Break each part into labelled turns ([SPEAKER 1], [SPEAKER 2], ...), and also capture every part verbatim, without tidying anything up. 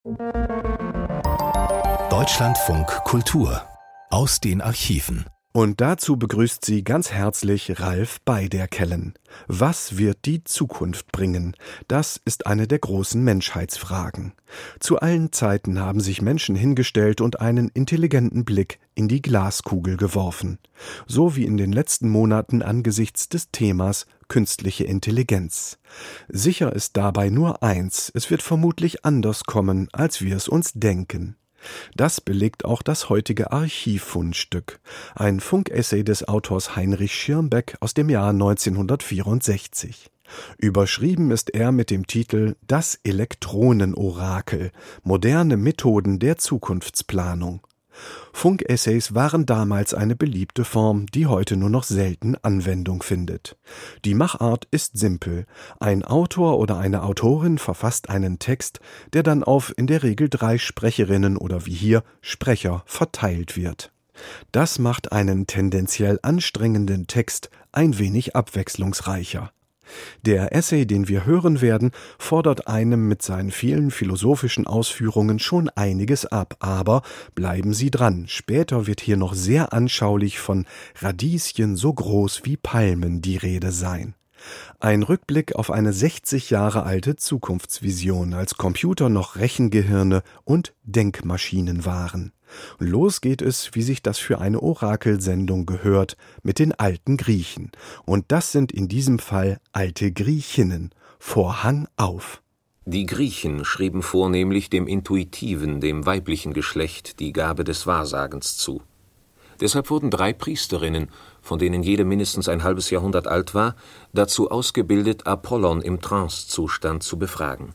[SPEAKER 1] Deutschlandfunk Kultur aus den Archiven.
[SPEAKER 2] Und dazu begrüßt sie ganz herzlich Ralf Beiderkellen. Was wird die Zukunft bringen? Das ist eine der großen Menschheitsfragen. Zu allen Zeiten haben sich Menschen hingestellt und einen intelligenten Blick in die Glaskugel geworfen. So wie in den letzten Monaten angesichts des Themas künstliche Intelligenz. Sicher ist dabei nur eins: Es wird vermutlich anders kommen, als wir es uns denken. Das belegt auch das heutige Archivfundstück, ein Funkessay des Autors Heinrich Schirmbeck aus dem Jahr neunzehnhundertvierundsechzig. Überschrieben ist er mit dem Titel »Das Elektronenorakel – Moderne Methoden der Zukunftsplanung«. Funkessays waren damals eine beliebte Form, die heute nur noch selten Anwendung findet. Die Machart ist simpel. Ein Autor oder eine Autorin verfasst einen Text, der dann auf in der Regel drei Sprecherinnen oder wie hier Sprecher verteilt wird. Das macht einen tendenziell anstrengenden Text ein wenig abwechslungsreicher. Der Essay, den wir hören werden, fordert einem mit seinen vielen philosophischen Ausführungen schon einiges ab, aber bleiben Sie dran, später wird hier noch sehr anschaulich von Radieschen so groß wie Palmen die Rede sein. Ein Rückblick auf eine sechzig Jahre alte Zukunftsvision, als Computer noch Rechengehirne und Denkmaschinen waren. Los geht es, wie sich das für eine Orakelsendung gehört, mit den alten Griechen. Und das sind in diesem Fall alte Griechinnen. Vorhang auf.
[SPEAKER 3] Die Griechen schrieben vornehmlich dem intuitiven, dem weiblichen Geschlecht die Gabe des Wahrsagens zu. Deshalb wurden drei Priesterinnen, von denen jede mindestens ein halbes Jahrhundert alt war, dazu ausgebildet, Apollon im Trancezustand zu befragen.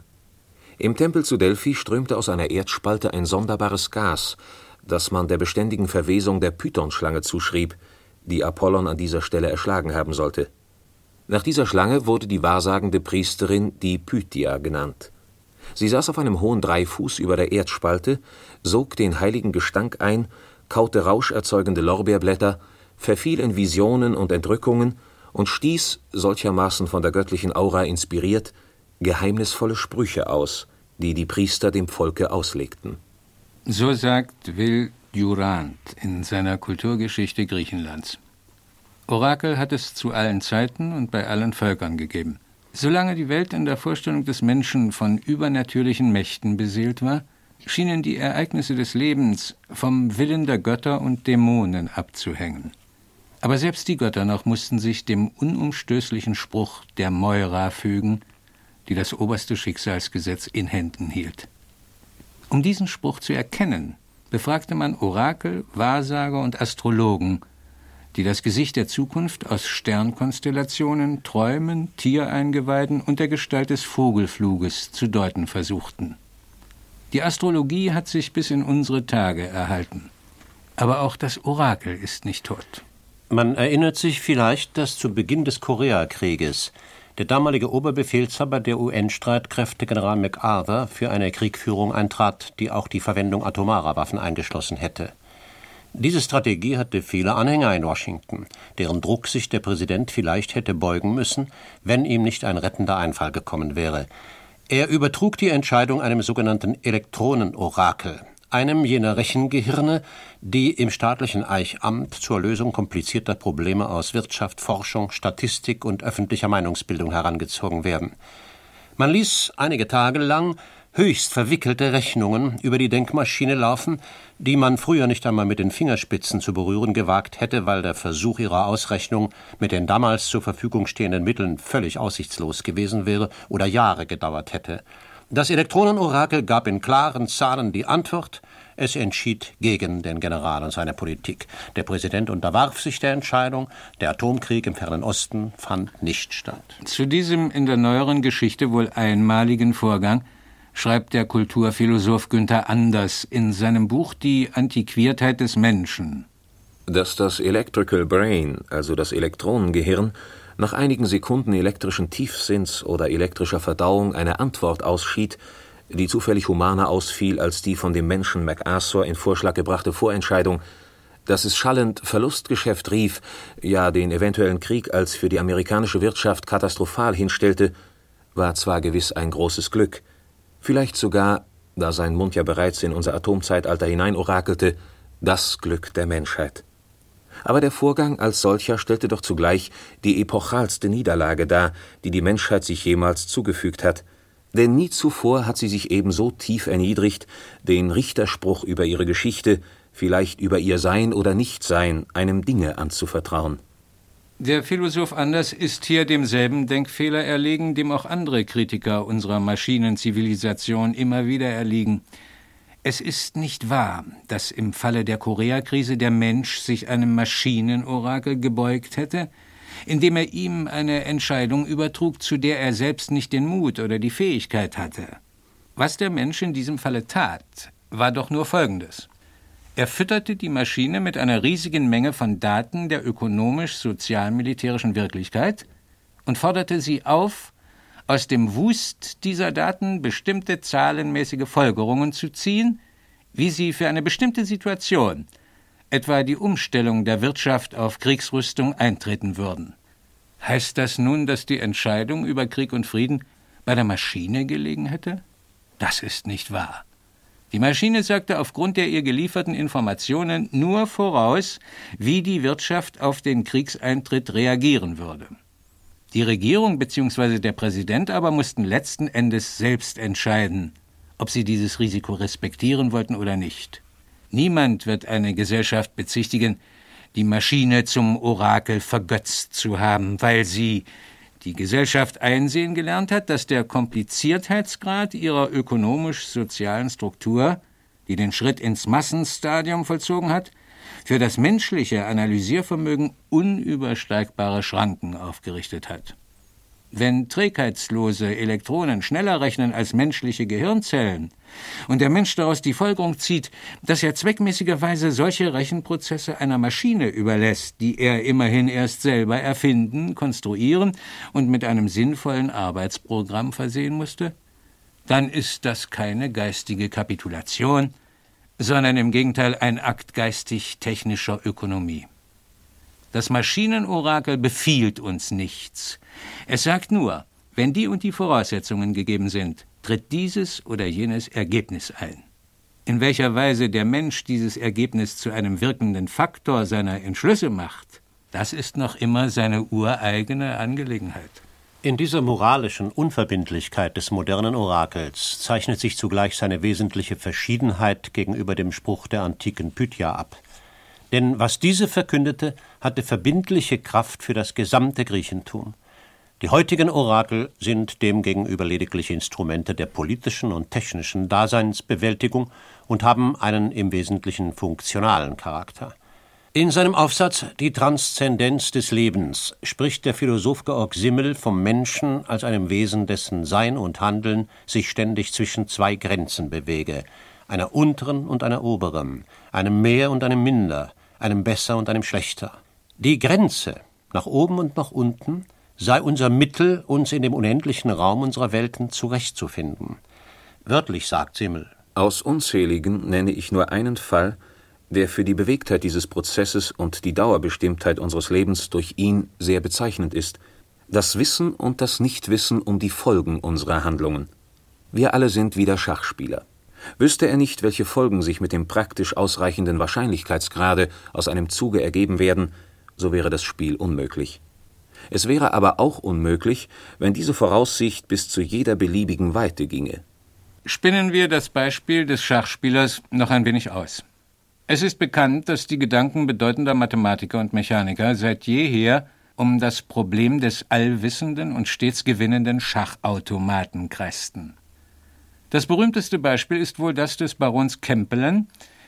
[SPEAKER 3] Im Tempel zu Delphi strömte aus einer Erdspalte ein sonderbares Gas, das man der beständigen Verwesung der Pythonschlange zuschrieb, die Apollon an dieser Stelle erschlagen haben sollte. Nach dieser Schlange wurde die wahrsagende Priesterin die Pythia genannt. Sie saß auf einem hohen Dreifuß über der Erdspalte, sog den heiligen Gestank ein, kaute rauscherzeugende Lorbeerblätter, verfiel in Visionen und Entrückungen und stieß, solchermaßen von der göttlichen Aura inspiriert, geheimnisvolle Sprüche aus, die die Priester dem Volke auslegten.
[SPEAKER 4] So sagt Will Durant in seiner Kulturgeschichte Griechenlands. Orakel hat es zu allen Zeiten und bei allen Völkern gegeben. Solange die Welt in der Vorstellung des Menschen von übernatürlichen Mächten beseelt war, schienen die Ereignisse des Lebens vom Willen der Götter und Dämonen abzuhängen. Aber selbst die Götter noch mussten sich dem unumstößlichen Spruch der Moira fügen, die das oberste Schicksalsgesetz in Händen hielt. Um diesen Spruch zu erkennen, befragte man Orakel, Wahrsager und Astrologen, die das Gesicht der Zukunft aus Sternkonstellationen, Träumen, Tiereingeweiden und der Gestalt des Vogelfluges zu deuten versuchten. Die Astrologie hat sich bis in unsere Tage erhalten. Aber auch das Orakel ist nicht tot.
[SPEAKER 5] Man erinnert sich vielleicht, dass zu Beginn des Koreakrieges der damalige Oberbefehlshaber der U N-Streitkräfte, General MacArthur, für eine Kriegführung eintrat, die auch die Verwendung atomarer Waffen eingeschlossen hätte. Diese Strategie hatte viele Anhänger in Washington, deren Druck sich der Präsident vielleicht hätte beugen müssen, wenn ihm nicht ein rettender Einfall gekommen wäre. Er übertrug die Entscheidung einem sogenannten Elektronenorakel, einem jener Rechengehirne, die im staatlichen Eichamt zur Lösung komplizierter Probleme aus Wirtschaft, Forschung, Statistik und öffentlicher Meinungsbildung herangezogen werden. Man ließ einige Tage lang höchst verwickelte Rechnungen über die Denkmaschine laufen, die man früher nicht einmal mit den Fingerspitzen zu berühren gewagt hätte, weil der Versuch ihrer Ausrechnung mit den damals zur Verfügung stehenden Mitteln völlig aussichtslos gewesen wäre oder Jahre gedauert hätte. Das Elektronenorakel gab in klaren Zahlen die Antwort. Es entschied gegen den General und seine Politik. Der Präsident unterwarf sich der Entscheidung. Der Atomkrieg im Fernen Osten fand nicht statt.
[SPEAKER 4] Zu diesem in der neueren Geschichte wohl einmaligen Vorgang schreibt der Kulturphilosoph Günther Anders in seinem Buch Die Antiquiertheit des Menschen.
[SPEAKER 3] Dass das Electrical Brain, also das Elektronengehirn, nach einigen Sekunden elektrischen Tiefsinns oder elektrischer Verdauung eine Antwort ausschied, die zufällig humaner ausfiel als die von dem Menschen MacArthur in Vorschlag gebrachte Vorentscheidung, dass es schallend Verlustgeschäft rief, ja den eventuellen Krieg als für die amerikanische Wirtschaft katastrophal hinstellte, war zwar gewiss ein großes Glück, vielleicht sogar da sein Mund ja bereits in unser Atomzeitalter hinein orakelte, das Glück der Menschheit. Aber der Vorgang als solcher stellte doch zugleich die epochalste Niederlage dar, die die Menschheit sich jemals zugefügt hat. Denn nie zuvor hat sie sich eben so tief erniedrigt, den Richterspruch über ihre Geschichte, vielleicht über ihr Sein oder Nichtsein, einem Dinge anzuvertrauen.
[SPEAKER 4] Der Philosoph Anders ist hier demselben Denkfehler erlegen, dem auch andere Kritiker unserer Maschinenzivilisation immer wieder erliegen. Es ist nicht wahr, dass im Falle der Koreakrise der Mensch sich einem Maschinenorakel gebeugt hätte, indem er ihm eine Entscheidung übertrug, zu der er selbst nicht den Mut oder die Fähigkeit hatte. Was der Mensch in diesem Falle tat, war doch nur Folgendes. Er fütterte die Maschine mit einer riesigen Menge von Daten der ökonomisch-sozial-militärischen Wirklichkeit und forderte sie auf, aus dem Wust dieser Daten bestimmte zahlenmäßige Folgerungen zu ziehen, wie sie für eine bestimmte Situation, etwa die Umstellung der Wirtschaft auf Kriegsrüstung, eintreten würden. Heißt das nun, dass die Entscheidung über Krieg und Frieden bei der Maschine gelegen hätte? Das ist nicht wahr. Die Maschine sagte aufgrund der ihr gelieferten Informationen nur voraus, wie die Wirtschaft auf den Kriegseintritt reagieren würde. Die Regierung bzw. der Präsident aber mussten letzten Endes selbst entscheiden, ob sie dieses Risiko respektieren wollten oder nicht. Niemand wird eine Gesellschaft bezichtigen, die Maschine zum Orakel vergötzt zu haben, weil sie die Gesellschaft einsehen gelernt hat, dass der Kompliziertheitsgrad ihrer ökonomisch-sozialen Struktur, die den Schritt ins Massenstadium vollzogen hat, für das menschliche Analysiervermögen unübersteigbare Schranken aufgerichtet hat. Wenn trägheitslose Elektronen schneller rechnen als menschliche Gehirnzellen und der Mensch daraus die Folgerung zieht, dass er zweckmäßigerweise solche Rechenprozesse einer Maschine überlässt, die er immerhin erst selber erfinden, konstruieren und mit einem sinnvollen Arbeitsprogramm versehen musste, dann ist das keine geistige Kapitulation, sondern im Gegenteil ein Akt geistig-technischer Ökonomie. Das Maschinenorakel befiehlt uns nichts. Es sagt nur, wenn die und die Voraussetzungen gegeben sind, tritt dieses oder jenes Ergebnis ein. In welcher Weise der Mensch dieses Ergebnis zu einem wirkenden Faktor seiner Entschlüsse macht, das ist noch immer seine ureigene Angelegenheit.
[SPEAKER 5] In dieser moralischen Unverbindlichkeit des modernen Orakels zeichnet sich zugleich seine wesentliche Verschiedenheit gegenüber dem Spruch der antiken Pythia ab. Denn was diese verkündete, hatte verbindliche Kraft für das gesamte Griechentum. Die heutigen Orakel sind demgegenüber lediglich Instrumente der politischen und technischen Daseinsbewältigung und haben einen im Wesentlichen funktionalen Charakter. In seinem Aufsatz »Die Transzendenz des Lebens« spricht der Philosoph Georg Simmel vom Menschen als einem Wesen, dessen Sein und Handeln sich ständig zwischen zwei Grenzen bewege, einer unteren und einer oberen, einem Mehr und einem Minder, einem Besser und einem Schlechter. Die Grenze, nach oben und nach unten, sei unser Mittel, uns in dem unendlichen Raum unserer Welten zurechtzufinden. Wörtlich sagt Simmel:
[SPEAKER 3] Aus unzähligen nenne ich nur einen Fall, der für die Bewegtheit dieses Prozesses und die Dauerbestimmtheit unseres Lebens durch ihn sehr bezeichnend ist: das Wissen und das Nichtwissen um die Folgen unserer Handlungen. Wir alle sind wieder Schachspieler. Wüsste er nicht, welche Folgen sich mit dem praktisch ausreichenden Wahrscheinlichkeitsgrade aus einem Zuge ergeben werden, so wäre das Spiel unmöglich. Es wäre aber auch unmöglich, wenn diese Voraussicht bis zu jeder beliebigen Weite ginge.
[SPEAKER 4] Spinnen wir das Beispiel des Schachspielers noch ein wenig aus. Es ist bekannt, dass die Gedanken bedeutender Mathematiker und Mechaniker seit jeher um das Problem des allwissenden und stets gewinnenden Schachautomaten kreisten. Das berühmteste Beispiel ist wohl das des Barons Kempelen,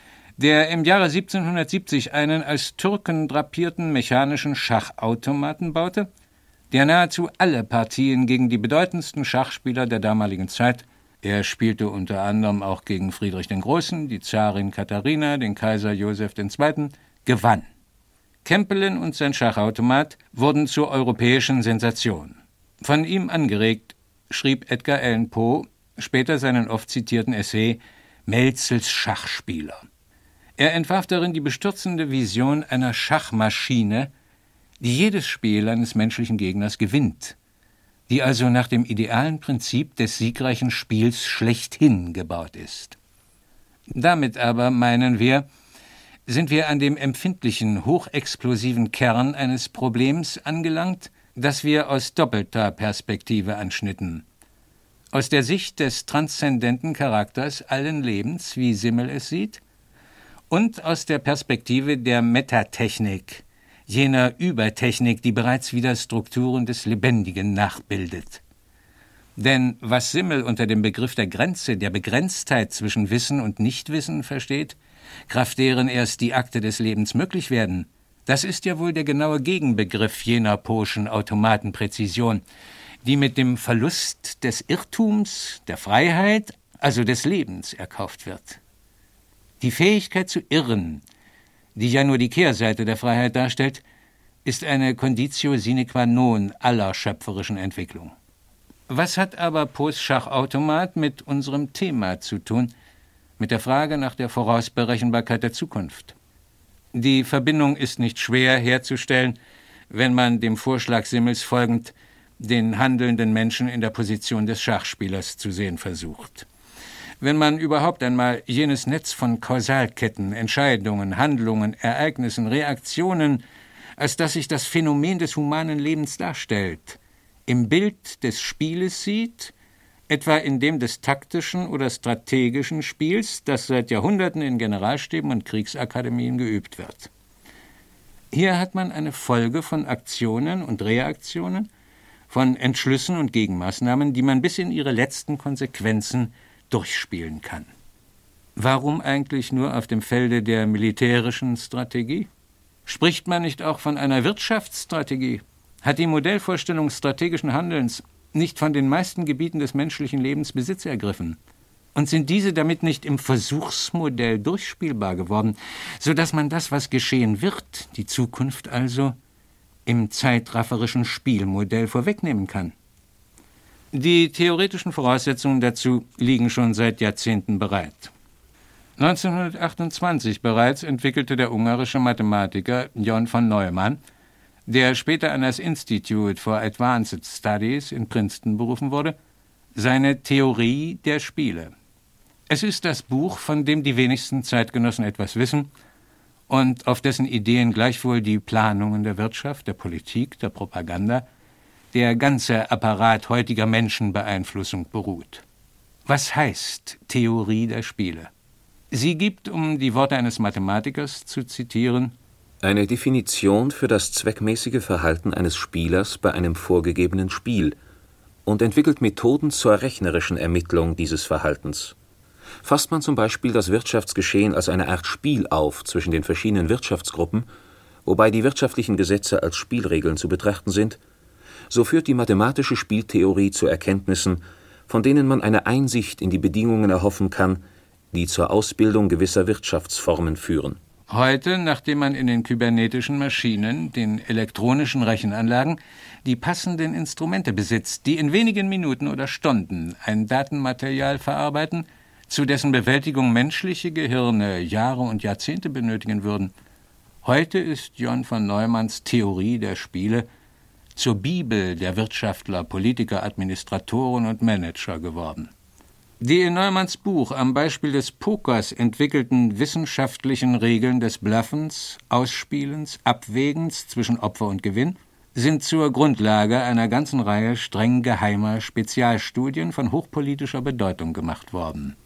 [SPEAKER 4] der im Jahre siebzehnhundertsiebzig einen als Türken drapierten mechanischen Schachautomaten baute, der nahezu alle Partien gegen die bedeutendsten Schachspieler der damaligen Zeit – er spielte unter anderem auch gegen Friedrich den Großen, die Zarin Katharina, den Kaiser Joseph der Zweite – gewann. Kempelen und sein Schachautomat wurden zur europäischen Sensation. Von ihm angeregt schrieb Edgar Allan Poe später seinen oft zitierten Essay »Melzels Schachspieler«. Er entwarf darin die bestürzende Vision einer Schachmaschine, die jedes Spiel eines menschlichen Gegners gewinnt, die also nach dem idealen Prinzip des siegreichen Spiels schlechthin gebaut ist. Damit aber, meinen wir, sind wir an dem empfindlichen, hochexplosiven Kern eines Problems angelangt, das wir aus doppelter Perspektive anschnitten. Aus der Sicht des transzendenten Charakters allen Lebens, wie Simmel es sieht, und aus der Perspektive der Metatechnik, jener Übertechnik, die bereits wieder Strukturen des Lebendigen nachbildet. Denn was Simmel unter dem Begriff der Grenze, der Begrenztheit zwischen Wissen und Nichtwissen versteht, kraft deren erst die Akte des Lebens möglich werden, das ist ja wohl der genaue Gegenbegriff jener Poe'schen Automatenpräzision, die mit dem Verlust des Irrtums, der Freiheit, also des Lebens, erkauft wird. Die Fähigkeit zu irren, die ja nur die Kehrseite der Freiheit darstellt, ist eine Conditio sine qua non aller schöpferischen Entwicklung. Was hat aber Poes Schachautomat mit unserem Thema zu tun, mit der Frage nach der Vorausberechenbarkeit der Zukunft? Die Verbindung ist nicht schwer herzustellen, wenn man dem Vorschlag Simmels folgend den handelnden Menschen in der Position des Schachspielers zu sehen versucht. Wenn man überhaupt einmal jenes Netz von Kausalketten, Entscheidungen, Handlungen, Ereignissen, Reaktionen, als das sich das Phänomen des humanen Lebens darstellt, im Bild des Spieles sieht, etwa in dem des taktischen oder strategischen Spiels, das seit Jahrhunderten in Generalstäben und Kriegsakademien geübt wird. Hier hat man eine Folge von Aktionen und Reaktionen, von Entschlüssen und Gegenmaßnahmen, die man bis in ihre letzten Konsequenzen durchspielen kann. Warum eigentlich nur auf dem Felde der militärischen Strategie? Spricht man nicht auch von einer Wirtschaftsstrategie? Hat die Modellvorstellung strategischen Handelns nicht von den meisten Gebieten des menschlichen Lebens Besitz ergriffen? Und sind diese damit nicht im Versuchsmodell durchspielbar geworden, sodass man das, was geschehen wird, die Zukunft also, im zeitrafferischen Spielmodell vorwegnehmen kann? Die theoretischen Voraussetzungen dazu liegen schon seit Jahrzehnten bereit. neunzehnhundertachtundzwanzig bereits entwickelte der ungarische Mathematiker John von Neumann, der später an das Institute for Advanced Studies in Princeton berufen wurde, seine Theorie der Spiele. Es ist das Buch, von dem die wenigsten Zeitgenossen etwas wissen und auf dessen Ideen gleichwohl die Planungen der Wirtschaft, der Politik, der Propaganda, der ganze Apparat heutiger Menschenbeeinflussung beruht. Was heißt Theorie der Spiele? Sie gibt, um die Worte eines Mathematikers zu zitieren,
[SPEAKER 3] eine Definition für das zweckmäßige Verhalten eines Spielers bei einem vorgegebenen Spiel und entwickelt Methoden zur rechnerischen Ermittlung dieses Verhaltens. Fasst man zum Beispiel das Wirtschaftsgeschehen als eine Art Spiel auf zwischen den verschiedenen Wirtschaftsgruppen, wobei die wirtschaftlichen Gesetze als Spielregeln zu betrachten sind, so führt die mathematische Spieltheorie zu Erkenntnissen, von denen man eine Einsicht in die Bedingungen erhoffen kann, die zur Ausbildung gewisser Wirtschaftsformen führen.
[SPEAKER 4] Heute, nachdem man in den kybernetischen Maschinen, den elektronischen Rechenanlagen, die passenden Instrumente besitzt, die in wenigen Minuten oder Stunden ein Datenmaterial verarbeiten, zu dessen Bewältigung menschliche Gehirne Jahre und Jahrzehnte benötigen würden. Heute ist John von Neumanns Theorie der Spiele zur Bibel der Wirtschaftler, Politiker, Administratoren und Manager geworden. Die in Neumanns Buch am Beispiel des Pokers entwickelten wissenschaftlichen Regeln des Bluffens, Ausspielens, Abwägens zwischen Opfer und Gewinn sind zur Grundlage einer ganzen Reihe streng geheimer Spezialstudien von hochpolitischer Bedeutung gemacht worden.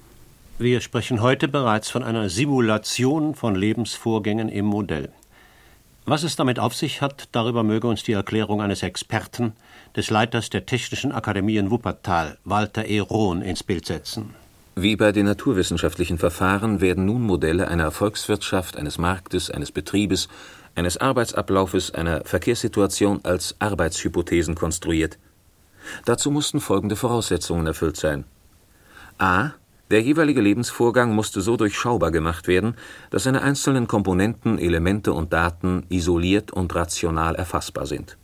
[SPEAKER 5] Wir sprechen heute bereits von einer Simulation von Lebensvorgängen im Modell. Was es damit auf sich hat, darüber möge uns die Erklärung eines Experten, des Leiters der Technischen Akademie in Wuppertal, Walter E. Rohn, ins Bild setzen.
[SPEAKER 3] Wie bei den naturwissenschaftlichen Verfahren werden nun Modelle einer Volkswirtschaft, eines Marktes, eines Betriebes, eines Arbeitsablaufes, einer Verkehrssituation als Arbeitshypothesen konstruiert. Dazu mussten folgende Voraussetzungen erfüllt sein. A. Der jeweilige Lebensvorgang musste so durchschaubar gemacht werden, dass seine einzelnen Komponenten, Elemente und Daten isoliert und rational erfassbar sind.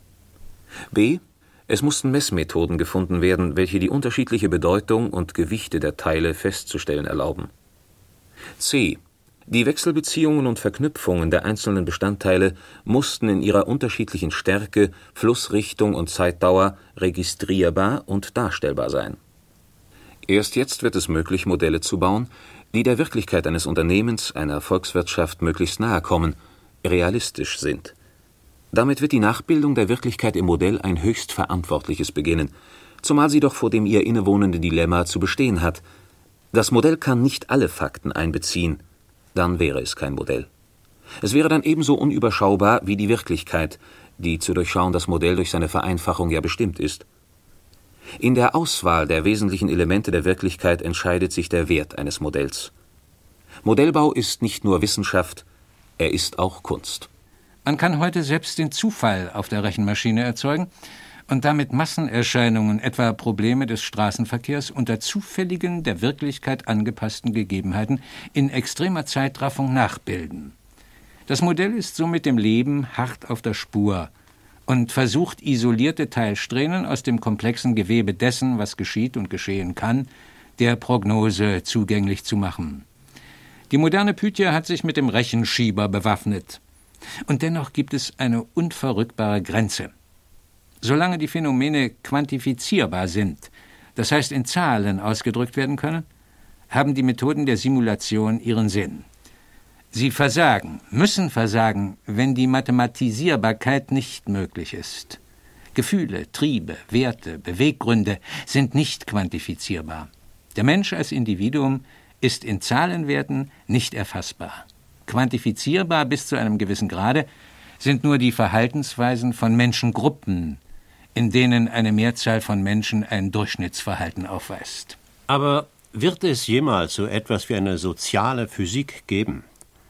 [SPEAKER 3] B. Es mussten Messmethoden gefunden werden, welche die unterschiedliche Bedeutung und Gewichte der Teile festzustellen erlauben. C. Die Wechselbeziehungen und Verknüpfungen der einzelnen Bestandteile mussten in ihrer unterschiedlichen Stärke, Flussrichtung und Zeitdauer registrierbar und darstellbar sein. Erst jetzt wird es möglich, Modelle zu bauen, die der Wirklichkeit eines Unternehmens, einer Volkswirtschaft möglichst nahe kommen, realistisch sind. Damit wird die Nachbildung der Wirklichkeit im Modell ein höchst verantwortliches Beginnen, zumal sie doch vor dem ihr innewohnenden Dilemma zu bestehen hat. Das Modell kann nicht alle Fakten einbeziehen, dann wäre es kein Modell. Es wäre dann ebenso unüberschaubar wie die Wirklichkeit, die zu durchschauen das Modell durch seine Vereinfachung ja bestimmt ist. In der Auswahl der wesentlichen Elemente der Wirklichkeit entscheidet sich der Wert eines Modells. Modellbau ist nicht nur Wissenschaft, er ist auch Kunst.
[SPEAKER 4] Man kann heute selbst den Zufall auf der Rechenmaschine erzeugen und damit Massenerscheinungen, etwa Probleme des Straßenverkehrs, unter zufälligen, der Wirklichkeit angepassten Gegebenheiten in extremer Zeitraffung nachbilden. Das Modell ist somit dem Leben hart auf der Spur und versucht, isolierte Teilsträhnen aus dem komplexen Gewebe dessen, was geschieht und geschehen kann, der Prognose zugänglich zu machen. Die moderne Pythia hat sich mit dem Rechenschieber bewaffnet. Und dennoch gibt es eine unverrückbare Grenze. Solange die Phänomene quantifizierbar sind, das heißt in Zahlen ausgedrückt werden können, haben die Methoden der Simulation ihren Sinn. Sie versagen, müssen versagen, wenn die Mathematisierbarkeit nicht möglich ist. Gefühle, Triebe, Werte, Beweggründe sind nicht quantifizierbar. Der Mensch als Individuum ist in Zahlenwerten nicht erfassbar. Quantifizierbar bis zu einem gewissen Grade sind nur die Verhaltensweisen von Menschengruppen, in denen eine Mehrzahl von Menschen ein Durchschnittsverhalten aufweist.
[SPEAKER 5] Aber wird es jemals so etwas wie eine soziale Physik geben?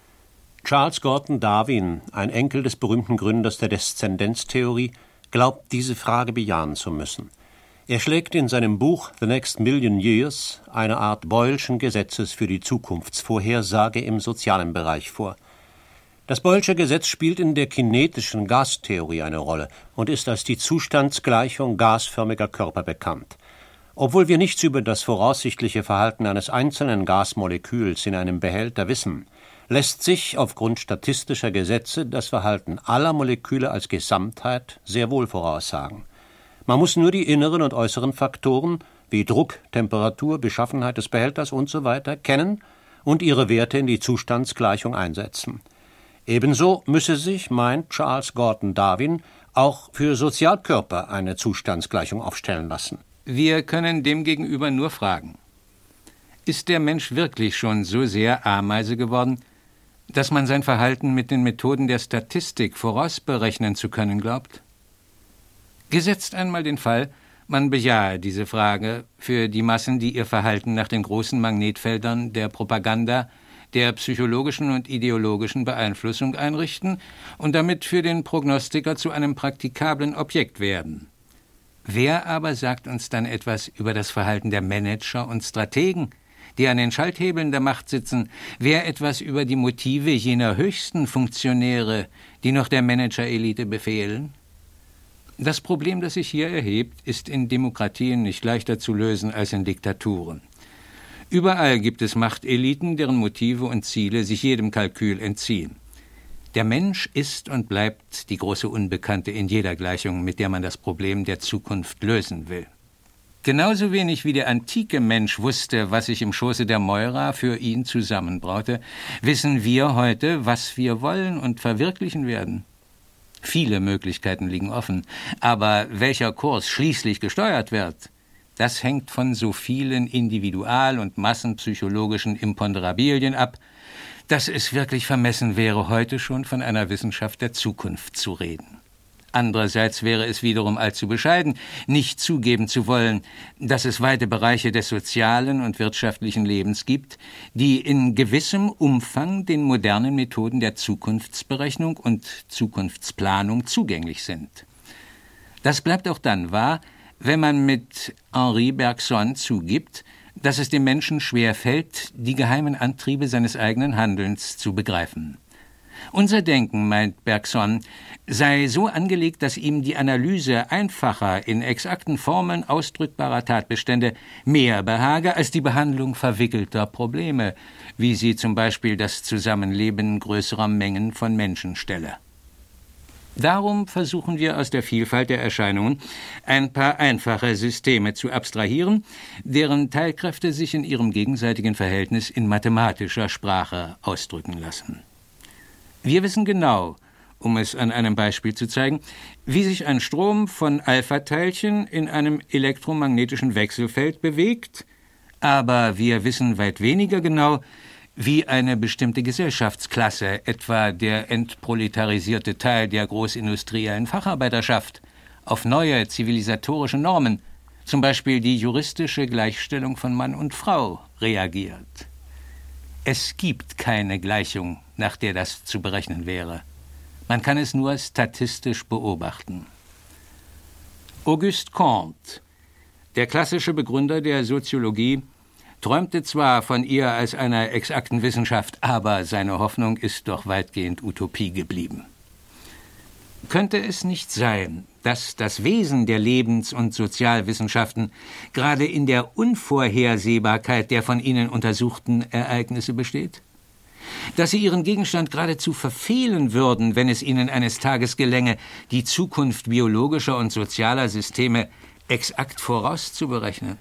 [SPEAKER 5] Charles Gordon Darwin, ein Enkel des berühmten Gründers der Deszendenztheorie, glaubt, diese Frage bejahen zu müssen. Er schlägt in seinem Buch The Next Million Years eine Art Boyle'schen Gesetzes für die Zukunftsvorhersage im sozialen Bereich vor. Das Boyle'sche Gesetz spielt in der kinetischen Gastheorie eine Rolle und ist als die Zustandsgleichung gasförmiger Körper bekannt. Obwohl wir nichts über das voraussichtliche Verhalten eines einzelnen Gasmoleküls in einem Behälter wissen, lässt sich aufgrund statistischer Gesetze das Verhalten aller Moleküle als Gesamtheit sehr wohl voraussagen. Man muss nur die inneren und äußeren Faktoren wie Druck, Temperatur, Beschaffenheit des Behälters usw. kennen und ihre Werte in die Zustandsgleichung einsetzen. Ebenso müsse sich, meint Charles Gordon Darwin, auch für Sozialkörper eine Zustandsgleichung aufstellen lassen.
[SPEAKER 4] Wir können demgegenüber nur fragen: Ist der Mensch wirklich schon so sehr Ameise geworden, dass man sein Verhalten mit den Methoden der Statistik vorausberechnen zu können glaubt? Gesetzt einmal den Fall, man bejahe diese Frage für die Massen, die ihr Verhalten nach den großen Magnetfeldern der Propaganda, der psychologischen und ideologischen Beeinflussung einrichten und damit für den Prognostiker zu einem praktikablen Objekt werden. Wer aber sagt uns dann etwas über das Verhalten der Manager und Strategen, die an den Schalthebeln der Macht sitzen, wer etwas über die Motive jener höchsten Funktionäre, die noch der Managerelite befehlen? Das Problem, das sich hier erhebt, ist in Demokratien nicht leichter zu lösen als in Diktaturen. Überall gibt es Machteliten, deren Motive und Ziele sich jedem Kalkül entziehen. Der Mensch ist und bleibt die große Unbekannte in jeder Gleichung, mit der man das Problem der Zukunft lösen will. Genauso wenig wie der antike Mensch wusste, was sich im Schoße der Moira für ihn zusammenbraute, wissen wir heute, was wir wollen und verwirklichen werden. Viele Möglichkeiten liegen offen, aber welcher Kurs schließlich gesteuert wird, das hängt von so vielen individual- und massenpsychologischen Imponderabilien ab, dass es wirklich vermessen wäre, heute schon von einer Wissenschaft der Zukunft zu reden. Andererseits wäre es wiederum allzu bescheiden, nicht zugeben zu wollen, dass es weite Bereiche des sozialen und wirtschaftlichen Lebens gibt, die in gewissem Umfang den modernen Methoden der Zukunftsberechnung und Zukunftsplanung zugänglich sind. Das bleibt auch dann wahr, wenn man mit Henri Bergson zugibt, dass es dem Menschen schwerfällt, die geheimen Antriebe seines eigenen Handelns zu begreifen. Unser Denken, meint Bergson, sei so angelegt, dass ihm die Analyse einfacher, in exakten Formeln ausdrückbarer Tatbestände mehr behage als die Behandlung verwickelter Probleme, wie sie zum Beispiel das Zusammenleben größerer Mengen von Menschen stelle. Darum versuchen wir aus der Vielfalt der Erscheinungen ein paar einfache Systeme zu abstrahieren, deren Teilkräfte sich in ihrem gegenseitigen Verhältnis in mathematischer Sprache ausdrücken lassen. Wir wissen genau, um es an einem Beispiel zu zeigen, wie sich ein Strom von Alpha-Teilchen in einem elektromagnetischen Wechselfeld bewegt, aber wir wissen weit weniger genau, wie eine bestimmte Gesellschaftsklasse, etwa der entproletarisierte Teil der großindustriellen Facharbeiterschaft, auf neue zivilisatorische Normen, zum Beispiel die juristische Gleichstellung von Mann und Frau, reagiert. Es gibt keine Gleichung, nach der das zu berechnen wäre. Man kann es nur statistisch beobachten. Auguste Comte, der klassische Begründer der Soziologie, träumte zwar von ihr als einer exakten Wissenschaft, aber seine Hoffnung ist doch weitgehend Utopie geblieben. Könnte es nicht sein, dass das Wesen der Lebens- und Sozialwissenschaften gerade in der Unvorhersehbarkeit der von ihnen untersuchten Ereignisse besteht? Dass sie ihren Gegenstand geradezu verfehlen würden, wenn es ihnen eines Tages gelänge, die Zukunft biologischer und sozialer Systeme exakt vorauszuberechnen?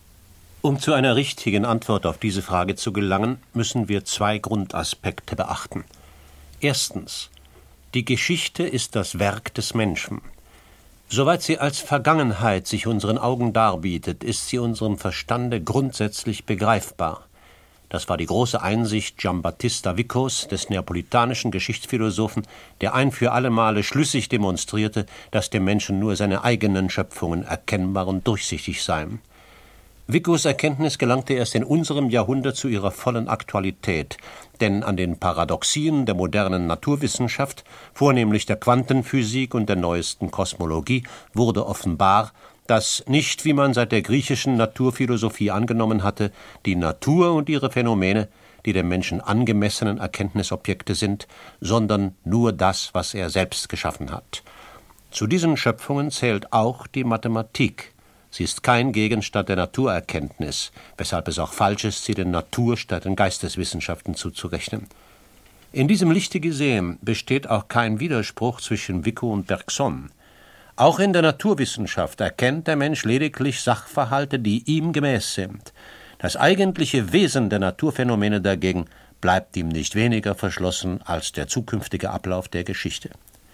[SPEAKER 5] Um zu einer richtigen Antwort auf diese Frage zu gelangen, müssen wir zwei Grundaspekte beachten. Erstens: Die Geschichte ist das Werk des Menschen. Soweit sie als Vergangenheit sich unseren Augen darbietet, ist sie unserem Verstande grundsätzlich begreifbar. Das war die große Einsicht Giambattista Viccos, des neapolitanischen Geschichtsphilosophen, der ein für alle Male schlüssig demonstrierte, dass dem Menschen nur seine eigenen Schöpfungen erkennbar und durchsichtig seien. Viccos Erkenntnis gelangte erst in unserem Jahrhundert zu ihrer vollen Aktualität, denn an den Paradoxien der modernen Naturwissenschaft, vornehmlich der Quantenphysik und der neuesten Kosmologie, wurde offenbar, dass nicht, wie man seit der griechischen Naturphilosophie angenommen hatte, die Natur und ihre Phänomene, die dem Menschen angemessenen Erkenntnisobjekte sind, sondern nur das, was er selbst geschaffen hat. Zu diesen Schöpfungen zählt auch die Mathematik. Sie ist kein Gegenstand der Naturerkenntnis, weshalb es auch falsch ist, sie den Natur- statt den Geisteswissenschaften zuzurechnen. In diesem Lichte gesehen besteht auch kein Widerspruch zwischen Vico und Bergson. Auch in der Naturwissenschaft erkennt der Mensch lediglich Sachverhalte, die ihm gemäß sind. Das eigentliche Wesen der Naturphänomene dagegen bleibt ihm nicht weniger verschlossen als der zukünftige Ablauf der Geschichte.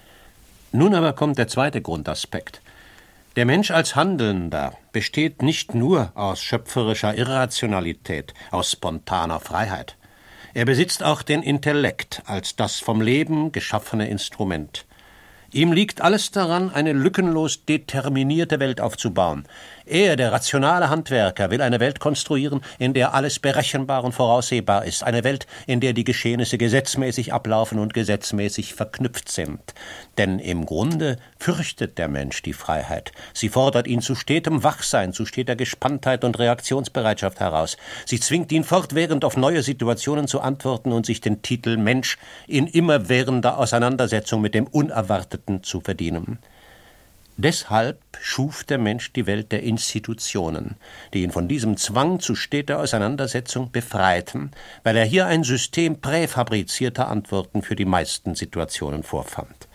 [SPEAKER 5] Nun aber kommt der zweite Grundaspekt. Der Mensch als Handelnder besteht nicht nur aus schöpferischer Irrationalität, aus spontaner Freiheit. Er besitzt auch den Intellekt als das vom Leben geschaffene Instrument. Ihm liegt alles daran, eine lückenlos determinierte Welt aufzubauen. Er, der rationale Handwerker, will eine Welt konstruieren, in der alles berechenbar und voraussehbar ist. Eine Welt, in der die Geschehnisse gesetzmäßig ablaufen und gesetzmäßig verknüpft sind. Denn im Grunde fürchtet der Mensch die Freiheit. Sie fordert ihn zu stetem Wachsein, zu steter Gespanntheit und Reaktionsbereitschaft heraus. Sie zwingt ihn fortwährend auf neue Situationen zu antworten und sich den Titel Mensch in immerwährender Auseinandersetzung mit dem Unerwarteten zu verdienen. Deshalb schuf der Mensch die Welt der Institutionen, die ihn von diesem Zwang zu steter Auseinandersetzung befreiten, weil er hier ein System präfabrizierter Antworten für die meisten Situationen vorfand.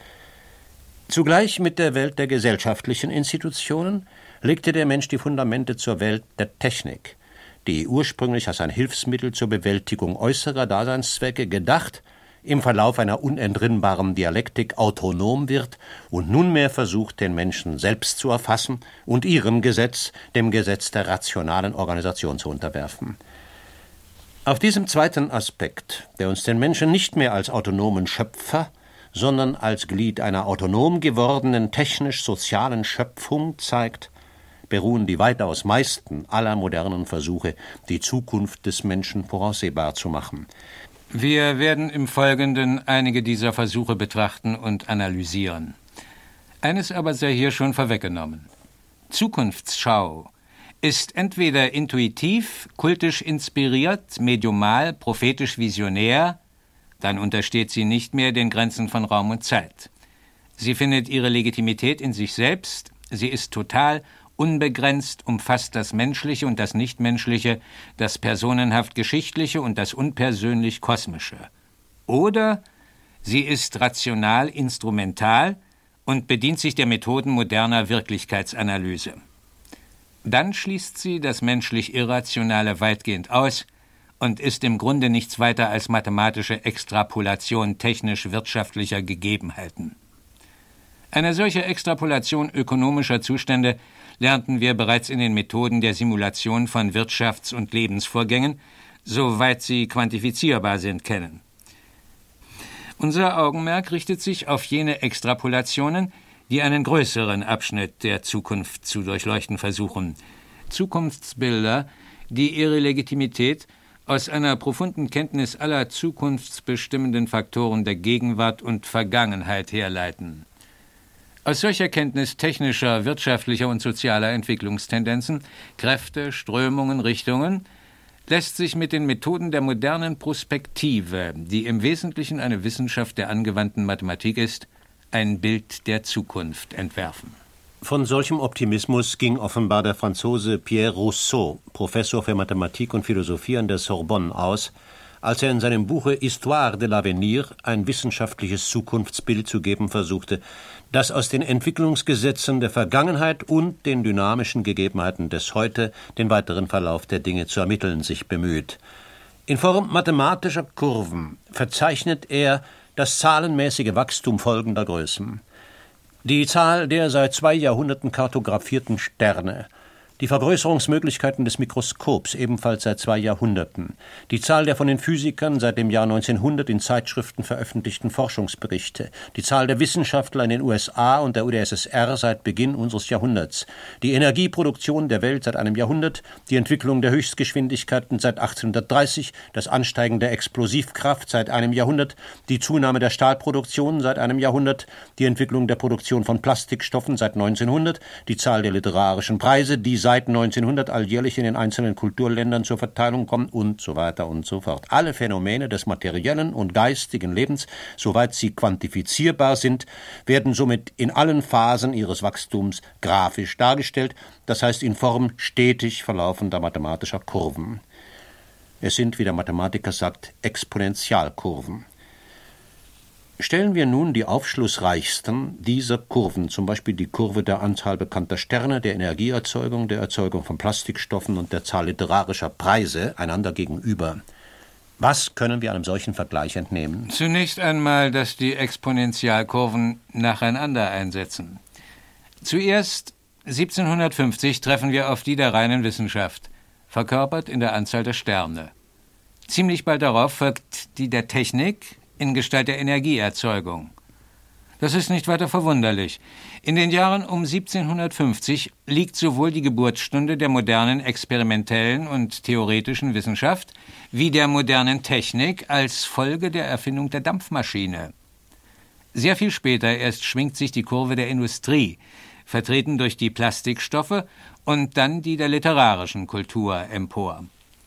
[SPEAKER 5] Zugleich mit der Welt der gesellschaftlichen Institutionen legte der Mensch die Fundamente zur Welt der Technik, die ursprünglich als ein Hilfsmittel zur Bewältigung äußerer Daseinszwecke gedacht, im Verlauf einer unentrinnbaren Dialektik autonom wird und nunmehr versucht, den Menschen selbst zu erfassen und ihrem Gesetz, dem Gesetz der rationalen Organisation, zu unterwerfen. Auf diesem zweiten Aspekt, der uns den Menschen nicht mehr als autonomen Schöpfer, sondern als Glied einer autonom gewordenen technisch-sozialen Schöpfung zeigt, beruhen die weitaus meisten aller modernen Versuche, die Zukunft des Menschen voraussehbar zu machen.
[SPEAKER 4] Wir werden im Folgenden einige dieser Versuche betrachten und analysieren. Eines aber sei hier schon vorweggenommen. Zukunftsschau ist entweder intuitiv, kultisch inspiriert, mediumal, prophetisch visionär Dann untersteht sie nicht mehr den Grenzen von Raum und Zeit. Sie findet ihre Legitimität in sich selbst, sie ist total, unbegrenzt, umfasst das Menschliche und das Nichtmenschliche, das personenhaft Geschichtliche und das unpersönlich Kosmische. Oder sie ist rational instrumental und bedient sich der Methoden moderner Wirklichkeitsanalyse. Dann schließt sie das menschlich Irrationale weitgehend aus und ist im Grunde nichts weiter als mathematische Extrapolation technisch-wirtschaftlicher Gegebenheiten. Eine solche Extrapolation ökonomischer Zustände lernten wir bereits in den Methoden der Simulation von Wirtschafts- und Lebensvorgängen, soweit sie quantifizierbar sind, kennen. Unser Augenmerk richtet sich auf jene Extrapolationen, die einen größeren Abschnitt der Zukunft zu durchleuchten versuchen. Zukunftsbilder, die ihre Legitimität aus einer profunden Kenntnis aller zukunftsbestimmenden Faktoren der Gegenwart und Vergangenheit herleiten. Aus solcher Kenntnis technischer, wirtschaftlicher und sozialer Entwicklungstendenzen, Kräfte, Strömungen, Richtungen, lässt sich mit den Methoden der modernen Prospektive, die im Wesentlichen eine Wissenschaft der angewandten Mathematik ist, ein Bild der Zukunft entwerfen.
[SPEAKER 5] Von solchem Optimismus ging offenbar der Franzose Pierre Rousseau, Professor für Mathematik und Philosophie an der Sorbonne, aus, als er in seinem Buche Histoire de l'avenir ein wissenschaftliches Zukunftsbild zu geben versuchte, das aus den Entwicklungsgesetzen der Vergangenheit und den dynamischen Gegebenheiten des Heute den weiteren Verlauf der Dinge zu ermitteln sich bemüht. In Form mathematischer Kurven verzeichnet er das zahlenmäßige Wachstum folgender Größen: die Zahl der seit zwei Jahrhunderten kartografierten Sterne, die Vergrößerungsmöglichkeiten des Mikroskops ebenfalls seit zwei Jahrhunderten, die Zahl der von den Physikern seit dem Jahr neunzehnhundert in Zeitschriften veröffentlichten Forschungsberichte, die Zahl der Wissenschaftler in den U S A und der U d S S R seit Beginn unseres Jahrhunderts, die Energieproduktion der Welt seit einem Jahrhundert, die Entwicklung der Höchstgeschwindigkeiten seit achtzehnhundertdreißig, das Ansteigen der Explosivkraft seit einem Jahrhundert, die Zunahme der Stahlproduktion seit einem Jahrhundert, die Entwicklung der Produktion von Plastikstoffen seit neunzehnhundert, die Zahl der literarischen Preise, die seit neunzehnhundert alljährlich in den einzelnen Kulturländern zur Verteilung kommen und so weiter und so fort. Alle Phänomene des materiellen und geistigen Lebens, soweit sie quantifizierbar sind, werden somit in allen Phasen ihres Wachstums grafisch dargestellt, das heißt in Form stetig verlaufender mathematischer Kurven. Es sind, wie der Mathematiker sagt, Exponentialkurven. Stellen wir nun die aufschlussreichsten dieser Kurven, zum Beispiel die Kurve der Anzahl bekannter Sterne, der Energieerzeugung, der Erzeugung von Plastikstoffen und der Zahl literarischer Preise, einander gegenüber. Was können wir einem solchen Vergleich entnehmen?
[SPEAKER 4] Zunächst einmal, dass die Exponentialkurven nacheinander einsetzen. Zuerst siebzehnhundertfünfzig treffen wir auf die der reinen Wissenschaft, verkörpert in der Anzahl der Sterne. Ziemlich bald darauf folgt die der Technik in Gestalt der Energieerzeugung. Das ist nicht weiter verwunderlich. In den Jahren um siebzehnhundertfünfzig liegt sowohl die Geburtsstunde der modernen experimentellen und theoretischen Wissenschaft wie der modernen Technik als Folge der Erfindung der Dampfmaschine. Sehr viel später erst schwingt sich die Kurve der Industrie, vertreten durch die Plastikstoffe, und dann die der literarischen Kultur empor.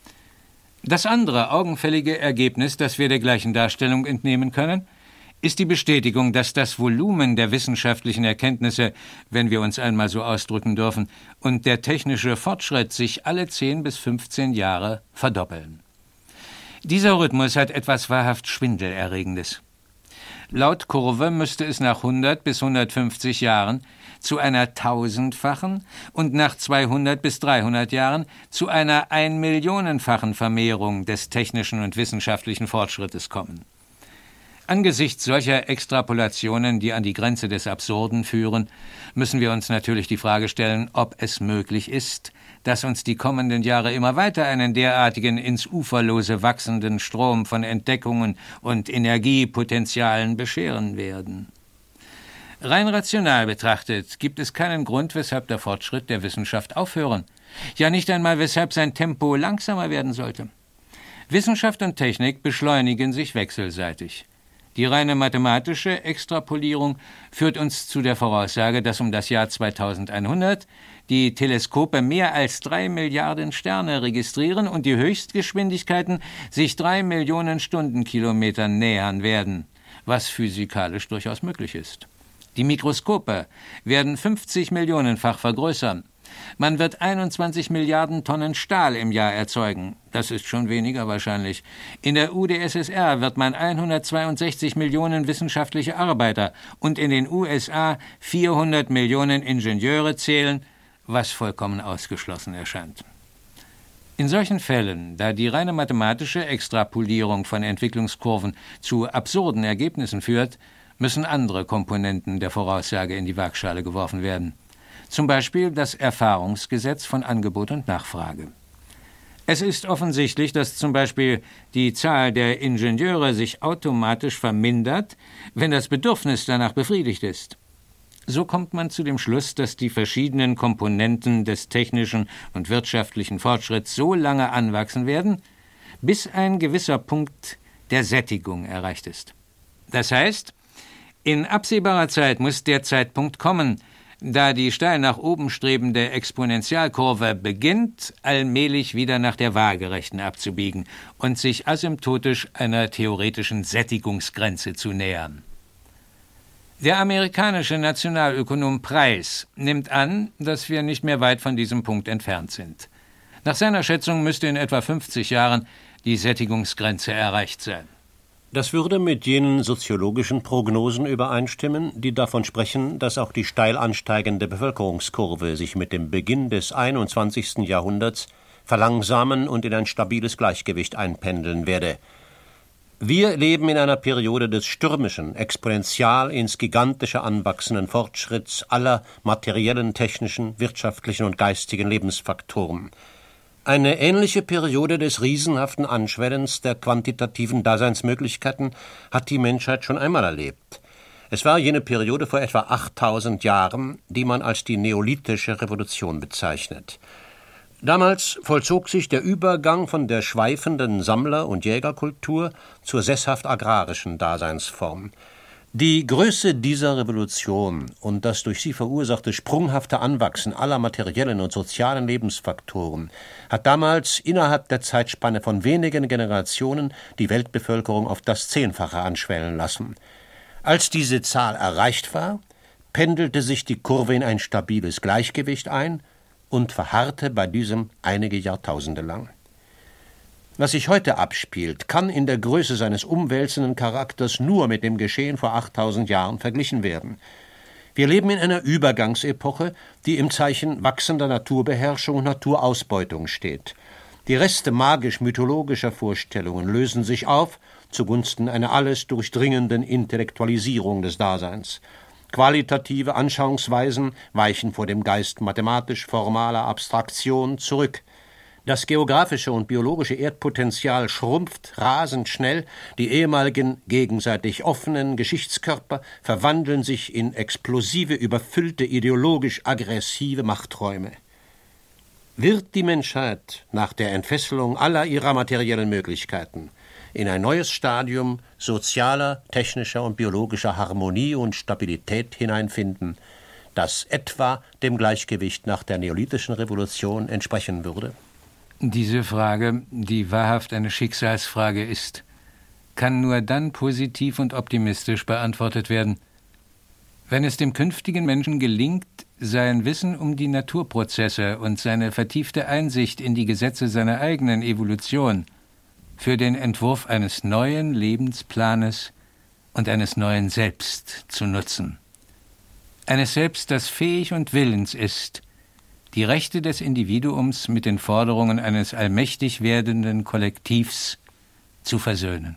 [SPEAKER 4] Das andere augenfällige Ergebnis, das wir der gleichen Darstellung entnehmen können, ist die Bestätigung, dass das Volumen der wissenschaftlichen Erkenntnisse, wenn wir uns einmal so ausdrücken dürfen, und der technische Fortschritt sich alle zehn bis fünfzehn Jahre verdoppeln. Dieser Rhythmus hat etwas wahrhaft Schwindelerregendes. Laut Kurve müsste es nach hundert bis hundertfünfzig Jahren zu einer tausendfachen und nach zweihundert bis dreihundert Jahren zu einer einmillionenfachen Vermehrung des technischen und wissenschaftlichen Fortschrittes kommen. Angesichts solcher Extrapolationen, die an die Grenze des Absurden führen, müssen wir uns natürlich die Frage stellen, ob es möglich ist, dass uns die kommenden Jahre immer weiter einen derartigen ins Uferlose wachsenden Strom von Entdeckungen und Energiepotenzialen bescheren werden. Rein rational betrachtet gibt es keinen Grund, weshalb der Fortschritt der Wissenschaft aufhören. Ja, nicht einmal, weshalb sein Tempo langsamer werden sollte. Wissenschaft und Technik beschleunigen sich wechselseitig. Die reine mathematische Extrapolierung führt uns zu der Voraussage, dass um das Jahr zweitausendeinhundert die Teleskope mehr als drei Milliarden Sterne registrieren und die Höchstgeschwindigkeiten sich drei Millionen Stundenkilometern nähern werden, was physikalisch durchaus möglich ist. Die Mikroskope werden fünfzig Millionenfach vergrößern. Man wird einundzwanzig Milliarden Tonnen Stahl im Jahr erzeugen. Das ist schon weniger wahrscheinlich. In der U d S S R wird man hundertzweiundsechzig Millionen wissenschaftliche Arbeiter und in den U S A vierhundert Millionen Ingenieure zählen, was vollkommen ausgeschlossen erscheint. In solchen Fällen, da die reine mathematische Extrapolierung von Entwicklungskurven zu absurden Ergebnissen führt, müssen andere Komponenten der Voraussage in die Waagschale geworfen werden. Zum Beispiel das Erfahrungsgesetz von Angebot und Nachfrage. Es ist offensichtlich, dass zum Beispiel die Zahl der Ingenieure sich automatisch vermindert, wenn das Bedürfnis danach befriedigt ist. So kommt man zu dem Schluss, dass die verschiedenen Komponenten des technischen und wirtschaftlichen Fortschritts so lange anwachsen werden, bis ein gewisser Punkt der Sättigung erreicht ist. Das heißt, in absehbarer Zeit muss der Zeitpunkt kommen, da die steil nach oben strebende Exponentialkurve beginnt, allmählich wieder nach der Waagerechten abzubiegen und sich asymptotisch einer theoretischen Sättigungsgrenze zu nähern. Der amerikanische Nationalökonom Price nimmt an, dass wir nicht mehr weit von diesem Punkt entfernt sind. Nach seiner Schätzung müsste in etwa fünfzig Jahren die Sättigungsgrenze erreicht sein.
[SPEAKER 5] Das würde mit jenen soziologischen Prognosen übereinstimmen, die davon sprechen, dass auch die steil ansteigende Bevölkerungskurve sich mit dem Beginn des einundzwanzigsten Jahrhunderts verlangsamen und in ein stabiles Gleichgewicht einpendeln werde. Wir leben in einer Periode des stürmischen, exponentiell ins Gigantische anwachsenden Fortschritts aller materiellen, technischen, wirtschaftlichen und geistigen Lebensfaktoren. Eine ähnliche Periode des riesenhaften Anschwellens der quantitativen Daseinsmöglichkeiten hat die Menschheit schon einmal erlebt. Es war jene Periode vor etwa achttausend Jahren, die man als die Neolithische Revolution bezeichnet. Damals vollzog sich der Übergang von der schweifenden Sammler- und Jägerkultur zur sesshaft agrarischen Daseinsform. Die Größe dieser Revolution und das durch sie verursachte sprunghafte Anwachsen aller materiellen und sozialen Lebensfaktoren hat damals innerhalb der Zeitspanne von wenigen Generationen die Weltbevölkerung auf das Zehnfache anschwellen lassen. Als diese Zahl erreicht war, pendelte sich die Kurve in ein stabiles Gleichgewicht ein und verharrte bei diesem einige Jahrtausende lang. Was sich heute abspielt, kann in der Größe seines umwälzenden Charakters nur mit dem Geschehen vor achttausend Jahren verglichen werden. Wir leben in einer Übergangsepoche, die im Zeichen wachsender Naturbeherrschung und Naturausbeutung steht. Die Reste magisch-mythologischer Vorstellungen lösen sich auf zugunsten einer alles durchdringenden Intellektualisierung des Daseins. Qualitative Anschauungsweisen weichen vor dem Geist mathematisch-formaler Abstraktion zurück. Das geografische und biologische Erdpotenzial schrumpft rasend schnell, die ehemaligen gegenseitig offenen Geschichtskörper verwandeln sich in explosive, überfüllte, ideologisch aggressive Machträume. Wird die Menschheit nach der Entfesselung aller ihrer materiellen Möglichkeiten in ein neues Stadium sozialer, technischer und biologischer Harmonie und Stabilität hineinfinden, das etwa dem Gleichgewicht nach der Neolithischen Revolution entsprechen würde?
[SPEAKER 4] Diese Frage, die wahrhaft eine Schicksalsfrage ist, kann nur dann positiv und optimistisch beantwortet werden, wenn es dem künftigen Menschen gelingt, sein Wissen um die Naturprozesse und seine vertiefte Einsicht in die Gesetze seiner eigenen Evolution für den Entwurf eines neuen Lebensplanes und eines neuen Selbst zu nutzen. Eines Selbst, das fähig und willens ist, die Rechte des Individuums mit den Forderungen eines allmächtig werdenden Kollektivs zu versöhnen.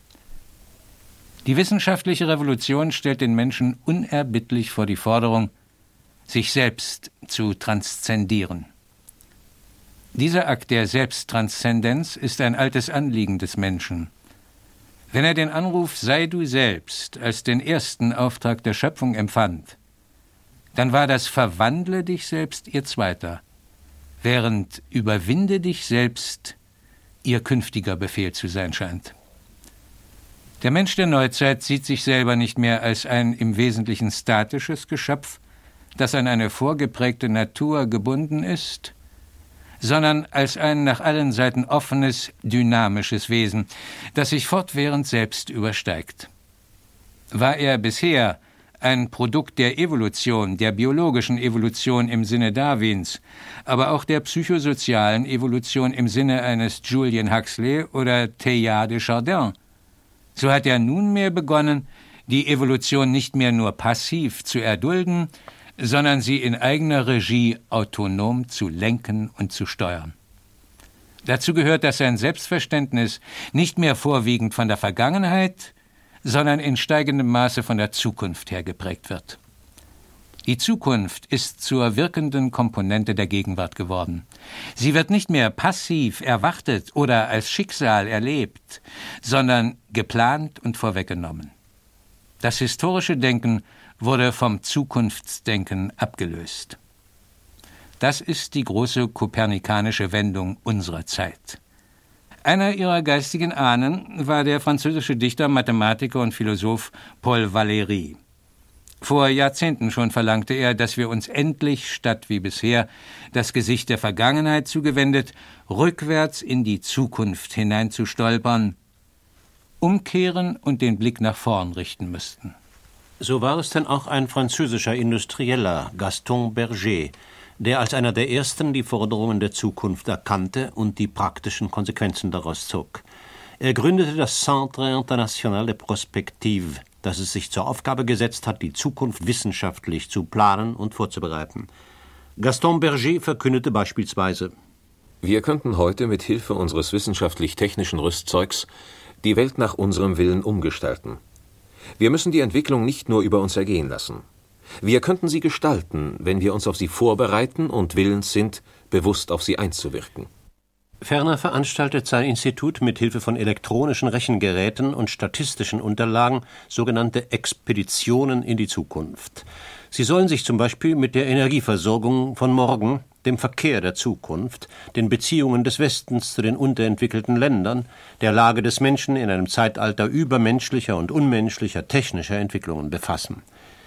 [SPEAKER 4] Die wissenschaftliche Revolution stellt den Menschen unerbittlich vor die Forderung, sich selbst zu transzendieren. Dieser Akt der Selbsttranszendenz ist ein altes Anliegen des Menschen. Wenn er den Anruf »Sei du selbst« als den ersten Auftrag der Schöpfung empfand, dann war das »Verwandle dich selbst« ihr zweiter, während »Überwinde dich selbst« ihr künftiger Befehl zu sein scheint. Der Mensch der Neuzeit sieht sich selber nicht mehr als ein im Wesentlichen statisches Geschöpf, das an eine vorgeprägte Natur gebunden ist, sondern als ein nach allen Seiten offenes, dynamisches Wesen, das sich fortwährend selbst übersteigt. War er bisher ein Produkt der Evolution, der biologischen Evolution im Sinne Darwins, aber auch der psychosozialen Evolution im Sinne eines Julian Huxley oder Teilhard de Chardin, so hat er nunmehr begonnen, die Evolution nicht mehr nur passiv zu erdulden, sondern sie in eigener Regie autonom zu lenken und zu steuern. Dazu gehört, dass sein Selbstverständnis nicht mehr vorwiegend von der Vergangenheit, sondern in steigendem Maße von der Zukunft her geprägt wird. Die Zukunft ist zur wirkenden Komponente der Gegenwart geworden. Sie wird nicht mehr passiv erwartet oder als Schicksal erlebt, sondern geplant und vorweggenommen. Das historische Denken wurde vom Zukunftsdenken abgelöst. Das ist die große kopernikanische Wendung unserer Zeit. Einer ihrer geistigen Ahnen war der französische Dichter, Mathematiker und Philosoph Paul Valéry. Vor Jahrzehnten schon verlangte er, dass wir uns endlich, statt wie bisher das Gesicht der Vergangenheit zugewendet, rückwärts in die Zukunft hineinzustolpern, umkehren und den Blick nach vorn richten müssten.
[SPEAKER 5] So war es denn auch ein französischer Industrieller, Gaston Berger, der als einer der ersten die Forderungen der Zukunft erkannte und die praktischen Konsequenzen daraus zog. Er gründete das Centre International de Prospective, das es sich zur Aufgabe gesetzt hat, die Zukunft wissenschaftlich zu planen und vorzubereiten. Gaston Berger verkündete beispielsweise:
[SPEAKER 3] Wir könnten heute mit Hilfe unseres wissenschaftlich-technischen Rüstzeugs die Welt nach unserem Willen umgestalten. Wir müssen die Entwicklung nicht nur über uns ergehen lassen. Wir könnten sie gestalten, wenn wir uns auf sie vorbereiten und willens sind, bewusst auf sie einzuwirken.
[SPEAKER 5] Ferner veranstaltet sein Institut mit Hilfe von elektronischen Rechengeräten und statistischen Unterlagen sogenannte Expeditionen in die Zukunft. Sie sollen sich zum Beispiel mit der Energieversorgung von morgen, dem Verkehr der Zukunft, den Beziehungen des Westens zu den unterentwickelten Ländern, der Lage des Menschen in einem Zeitalter übermenschlicher und unmenschlicher technischer Entwicklungen befassen.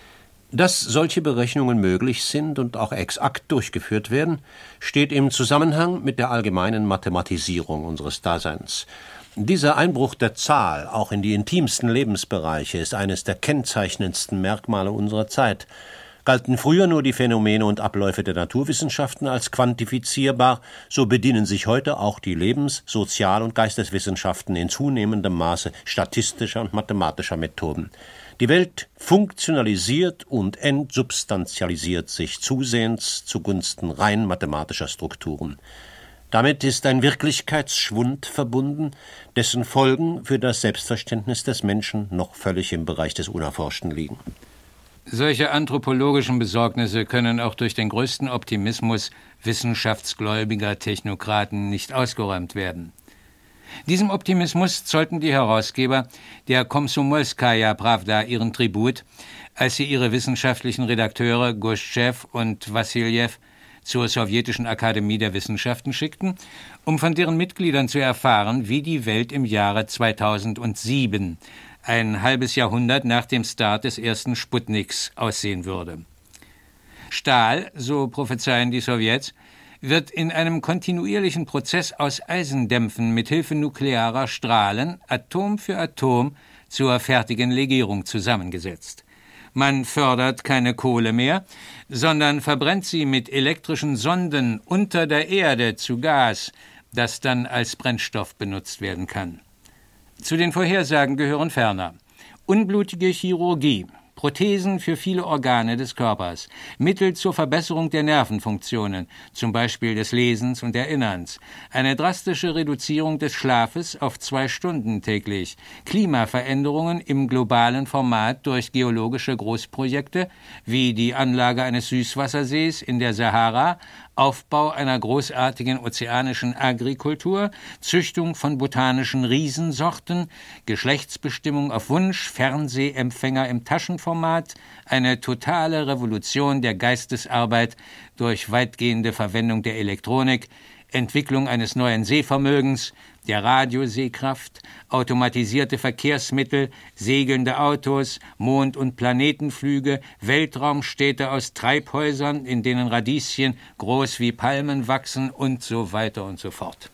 [SPEAKER 5] Dass solche Berechnungen möglich sind und auch exakt durchgeführt werden, steht im Zusammenhang mit der allgemeinen Mathematisierung unseres Daseins. Dieser Einbruch der Zahl auch in die intimsten Lebensbereiche ist eines der kennzeichnendsten Merkmale unserer Zeit. Galten früher nur die Phänomene und Abläufe der Naturwissenschaften als quantifizierbar, so bedienen sich heute auch die Lebens-, Sozial- und Geisteswissenschaften in zunehmendem Maße statistischer und mathematischer Methoden. Die Welt funktionalisiert und entsubstantialisiert sich zusehends zugunsten rein mathematischer Strukturen. Damit ist ein Wirklichkeitsschwund verbunden, dessen Folgen für das Selbstverständnis des Menschen noch völlig im Bereich des Unerforschten liegen.
[SPEAKER 4] Solche anthropologischen Besorgnisse können auch durch den größten Optimismus wissenschaftsgläubiger Technokraten nicht ausgeräumt werden. Diesem Optimismus zollten die Herausgeber der Komsomolskaja Prawda ihren Tribut, als sie ihre wissenschaftlichen Redakteure Goschtschew und Wassiljew zur Sowjetischen Akademie der Wissenschaften schickten, um von deren Mitgliedern zu erfahren, wie die Welt im Jahre zweitausendsieben, ein halbes Jahrhundert nach dem Start des ersten Sputniks, aussehen würde. Stahl, so prophezeien die Sowjets, wird in einem kontinuierlichen Prozess aus Eisendämpfen mit Hilfe nuklearer Strahlen Atom für Atom zur fertigen Legierung zusammengesetzt. Man fördert keine Kohle mehr, sondern verbrennt sie mit elektrischen Sonden unter der Erde zu Gas, das dann als Brennstoff benutzt werden kann. Zu den Vorhersagen gehören ferner unblutige Chirurgie, Prothesen für viele Organe des Körpers, Mittel zur Verbesserung der Nervenfunktionen, zum Beispiel des Lesens und Erinnerns, eine drastische Reduzierung des Schlafes auf zwei Stunden täglich, Klimaveränderungen im globalen Format durch geologische Großprojekte wie die Anlage eines Süßwassersees in der Sahara, Aufbau einer großartigen ozeanischen Agrikultur, Züchtung von botanischen Riesensorten, Geschlechtsbestimmung auf Wunsch, Fernsehempfänger im Taschenformat, eine totale Revolution der Geistesarbeit durch weitgehende Verwendung der Elektronik, Entwicklung eines neuen Sehvermögens, der Radiosehkraft, automatisierte Verkehrsmittel, segelnde Autos, Mond- und Planetenflüge, Weltraumstädte aus Treibhäusern, in denen Radieschen groß wie Palmen wachsen und so weiter und so fort.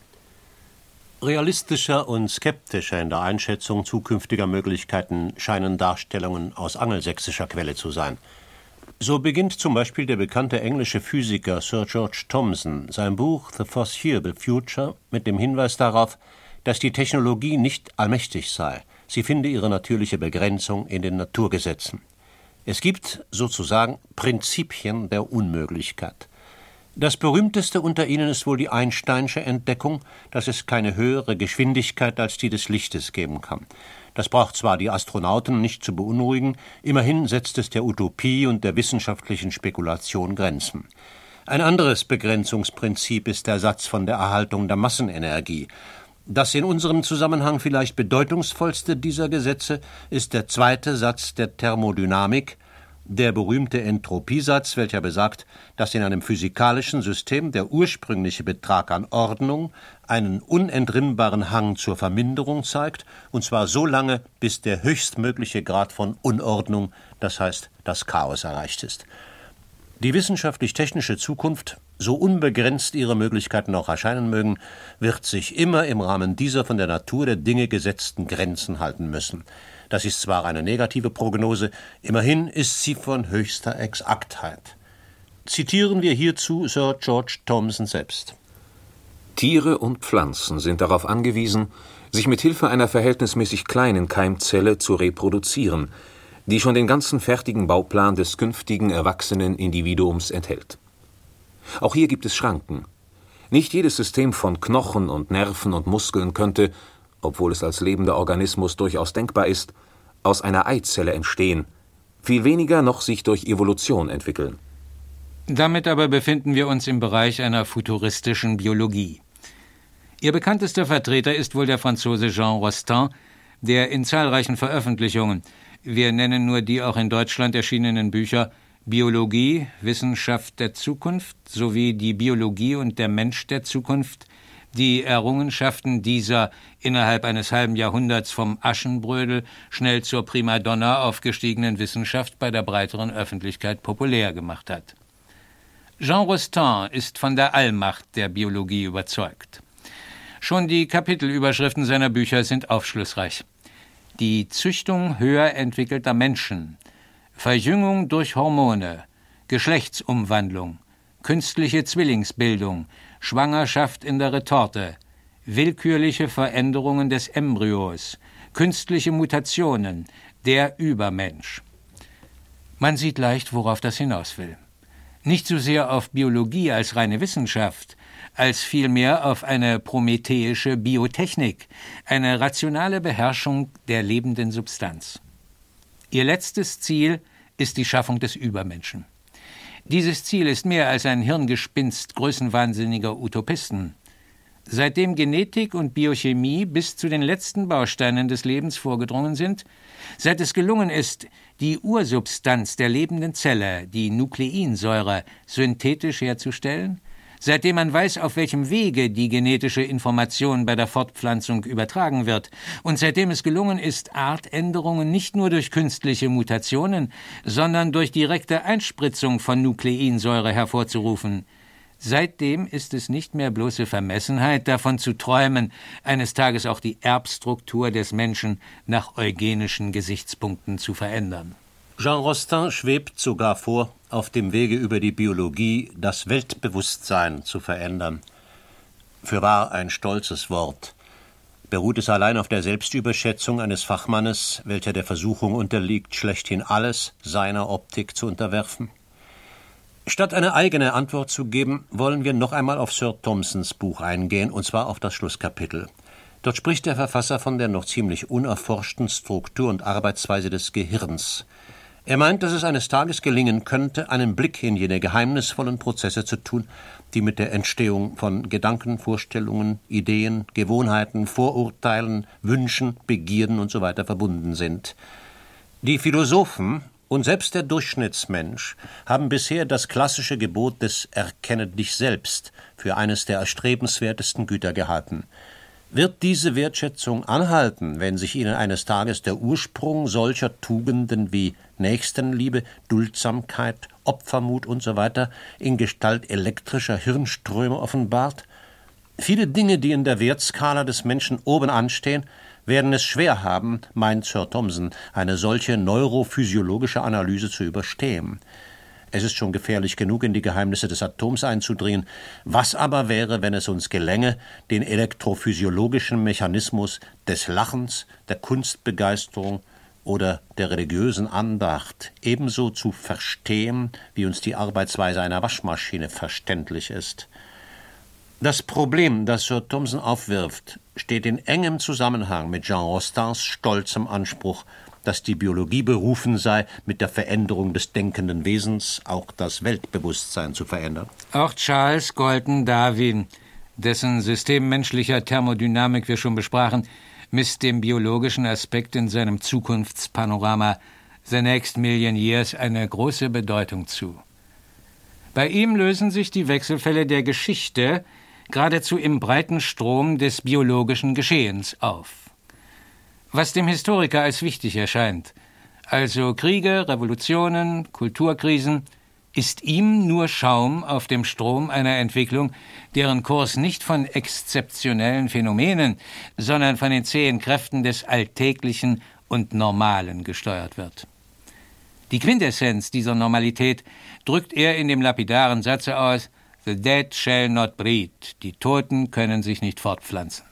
[SPEAKER 5] Realistischer und skeptischer in der Einschätzung zukünftiger Möglichkeiten scheinen Darstellungen aus angelsächsischer Quelle zu sein. So beginnt zum Beispiel der bekannte englische Physiker Sir George Thomson sein Buch The Foreseeable Future mit dem Hinweis darauf, dass die Technologie nicht allmächtig sei. Sie finde ihre natürliche Begrenzung in den Naturgesetzen. Es gibt sozusagen Prinzipien der Unmöglichkeit. Das berühmteste unter ihnen ist wohl die Einsteinsche Entdeckung, dass es keine höhere Geschwindigkeit als die des Lichtes geben kann. Das braucht zwar die Astronauten nicht zu beunruhigen, immerhin setzt es der Utopie und der wissenschaftlichen Spekulation Grenzen. Ein anderes Begrenzungsprinzip ist der Satz von der Erhaltung der Massenenergie. Das in unserem Zusammenhang vielleicht bedeutungsvollste dieser Gesetze ist der zweite Satz der Thermodynamik, der berühmte Entropiesatz, welcher besagt, dass in einem physikalischen System der ursprüngliche Betrag an Ordnung einen unentrinnbaren Hang zur Verminderung zeigt, und zwar so lange, bis der höchstmögliche Grad von Unordnung, das heißt das Chaos, erreicht ist. Die wissenschaftlich-technische Zukunft, so unbegrenzt ihre Möglichkeiten auch erscheinen mögen, wird sich immer im Rahmen dieser von der Natur der Dinge gesetzten Grenzen halten müssen. Das ist zwar eine negative Prognose, immerhin ist sie von höchster Exaktheit. Zitieren wir hierzu Sir George Thomson selbst.
[SPEAKER 3] Tiere und Pflanzen sind darauf angewiesen, sich mit Hilfe einer verhältnismäßig kleinen Keimzelle zu reproduzieren, die schon den ganzen fertigen Bauplan des künftigen erwachsenen Individuums enthält. Auch hier gibt es Schranken. Nicht jedes System von Knochen und Nerven und Muskeln könnte, obwohl es als lebender Organismus durchaus denkbar ist, aus einer Eizelle entstehen, viel weniger noch sich durch Evolution entwickeln.
[SPEAKER 4] Damit aber befinden wir uns im Bereich einer futuristischen Biologie. Ihr bekanntester Vertreter ist wohl der Franzose Jean Rostand, der in zahlreichen Veröffentlichungen, wir nennen nur die auch in Deutschland erschienenen Bücher Biologie, Wissenschaft der Zukunft sowie die Biologie und der Mensch der Zukunft, die Errungenschaften dieser innerhalb eines halben Jahrhunderts vom Aschenbrödel schnell zur Primadonna aufgestiegenen Wissenschaft bei der breiteren Öffentlichkeit populär gemacht hat. Jean Rostand ist von der Allmacht der Biologie überzeugt. Schon die Kapitelüberschriften seiner Bücher sind aufschlussreich. Die Züchtung höher entwickelter Menschen, Verjüngung durch Hormone, Geschlechtsumwandlung, künstliche Zwillingsbildung, Schwangerschaft in der Retorte, willkürliche Veränderungen des Embryos, künstliche Mutationen, der Übermensch. Man sieht leicht, worauf das hinaus will. Nicht so sehr auf Biologie als reine Wissenschaft, als vielmehr auf eine prometheische Biotechnik, eine rationale Beherrschung der lebenden Substanz. Ihr letztes Ziel ist die Schaffung des Übermenschen. Dieses Ziel ist mehr als ein Hirngespinst größenwahnsinniger Utopisten. Seitdem Genetik und Biochemie bis zu den letzten Bausteinen des Lebens vorgedrungen sind, seit es gelungen ist, die Ursubstanz der lebenden Zelle, die Nukleinsäure, synthetisch herzustellen, seitdem man weiß, auf welchem Wege die genetische Information bei der Fortpflanzung übertragen wird und seitdem es gelungen ist, Artänderungen nicht nur durch künstliche Mutationen, sondern durch direkte Einspritzung von Nukleinsäure hervorzurufen, seitdem ist es nicht mehr bloße Vermessenheit, davon zu träumen, eines Tages auch die Erbstruktur des Menschen nach eugenischen Gesichtspunkten zu verändern.
[SPEAKER 5] Jean Rostand schwebt sogar vor, auf dem Wege über die Biologie das Weltbewusstsein zu verändern. Fürwahr ein stolzes Wort. Beruht es allein auf der Selbstüberschätzung eines Fachmannes, welcher der Versuchung unterliegt, schlechthin alles seiner Optik zu unterwerfen? Statt eine eigene Antwort zu geben, wollen wir noch einmal auf Sir Thomsons Buch eingehen, und zwar auf das Schlusskapitel. Dort spricht der Verfasser von der noch ziemlich unerforschten Struktur und Arbeitsweise des Gehirns. Er meint, dass es eines Tages gelingen könnte, einen Blick in jene geheimnisvollen Prozesse zu tun, die mit der Entstehung von Gedanken, Vorstellungen, Ideen, Gewohnheiten, Vorurteilen, Wünschen, Begierden usw. verbunden sind. Die Philosophen, und selbst der Durchschnittsmensch haben bisher das klassische Gebot des »Erkenne dich selbst« für eines der erstrebenswertesten Güter gehalten. Wird diese Wertschätzung anhalten, wenn sich ihnen eines Tages der Ursprung solcher Tugenden wie Nächstenliebe, Duldsamkeit, Opfermut usw. in Gestalt elektrischer Hirnströme offenbart? Viele Dinge, die in der Wertskala des Menschen oben anstehen, werden es schwer haben, meint Sir Thomson, eine solche neurophysiologische Analyse zu überstehen. Es ist schon gefährlich genug, in die Geheimnisse des Atoms einzudringen. Was aber wäre, wenn es uns gelänge, den elektrophysiologischen Mechanismus des Lachens, der Kunstbegeisterung oder der religiösen Andacht ebenso zu verstehen, wie uns die Arbeitsweise einer Waschmaschine verständlich ist? Das Problem, das Sir Thomson aufwirft, steht in engem Zusammenhang mit Jean Rostins stolzem Anspruch, dass die Biologie berufen sei, mit der Veränderung des denkenden Wesens auch das Weltbewusstsein zu verändern.
[SPEAKER 4] Auch Charles Galton Darwin, dessen System menschlicher Thermodynamik wir schon besprachen, misst dem biologischen Aspekt in seinem Zukunftspanorama The Next Million Years eine große Bedeutung zu. Bei ihm lösen sich die Wechselfälle der Geschichte geradezu im breiten Strom des biologischen Geschehens auf. Was dem Historiker als wichtig erscheint, also Kriege, Revolutionen, Kulturkrisen, ist ihm nur Schaum auf dem Strom einer Entwicklung, deren Kurs nicht von exzeptionellen Phänomenen, sondern von den zähen Kräften des Alltäglichen und Normalen gesteuert wird. Die Quintessenz dieser Normalität drückt er in dem lapidaren Satze aus: The dead shall not breed, die Toten können sich nicht fortpflanzen.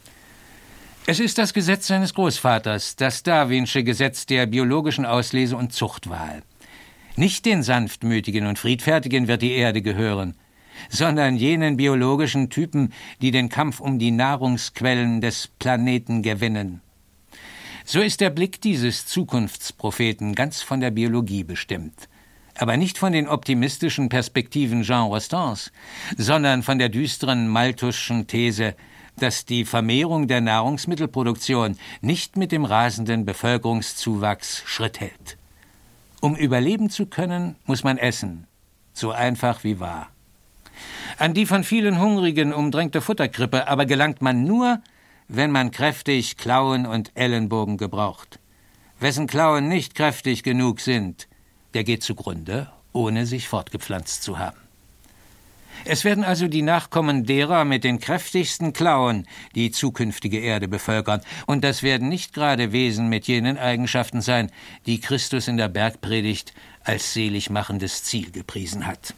[SPEAKER 4] Es ist das Gesetz seines Großvaters, das Darwinsche Gesetz der biologischen Auslese und Zuchtwahl. Nicht den Sanftmütigen und Friedfertigen wird die Erde gehören, sondern jenen biologischen Typen, die den Kampf um die Nahrungsquellen des Planeten gewinnen. So ist der Blick dieses Zukunftspropheten ganz von der Biologie bestimmt, aber nicht von den optimistischen Perspektiven Jean Rostins, sondern von der düsteren Malthuschen These, dass die Vermehrung der Nahrungsmittelproduktion nicht mit dem rasenden Bevölkerungszuwachs Schritt hält. Um überleben zu können, muss man essen, so einfach wie wahr. An die von vielen Hungrigen umdrängte Futterkrippe aber gelangt man nur, wenn man kräftig Klauen und Ellenbogen gebraucht. Wessen Klauen nicht kräftig genug sind, der geht zugrunde, ohne sich fortgepflanzt zu haben. Es werden also die Nachkommen derer mit den kräftigsten Klauen die zukünftige Erde bevölkern, und das werden nicht gerade Wesen mit jenen Eigenschaften sein, die Christus in der Bergpredigt als seligmachendes Ziel gepriesen hat.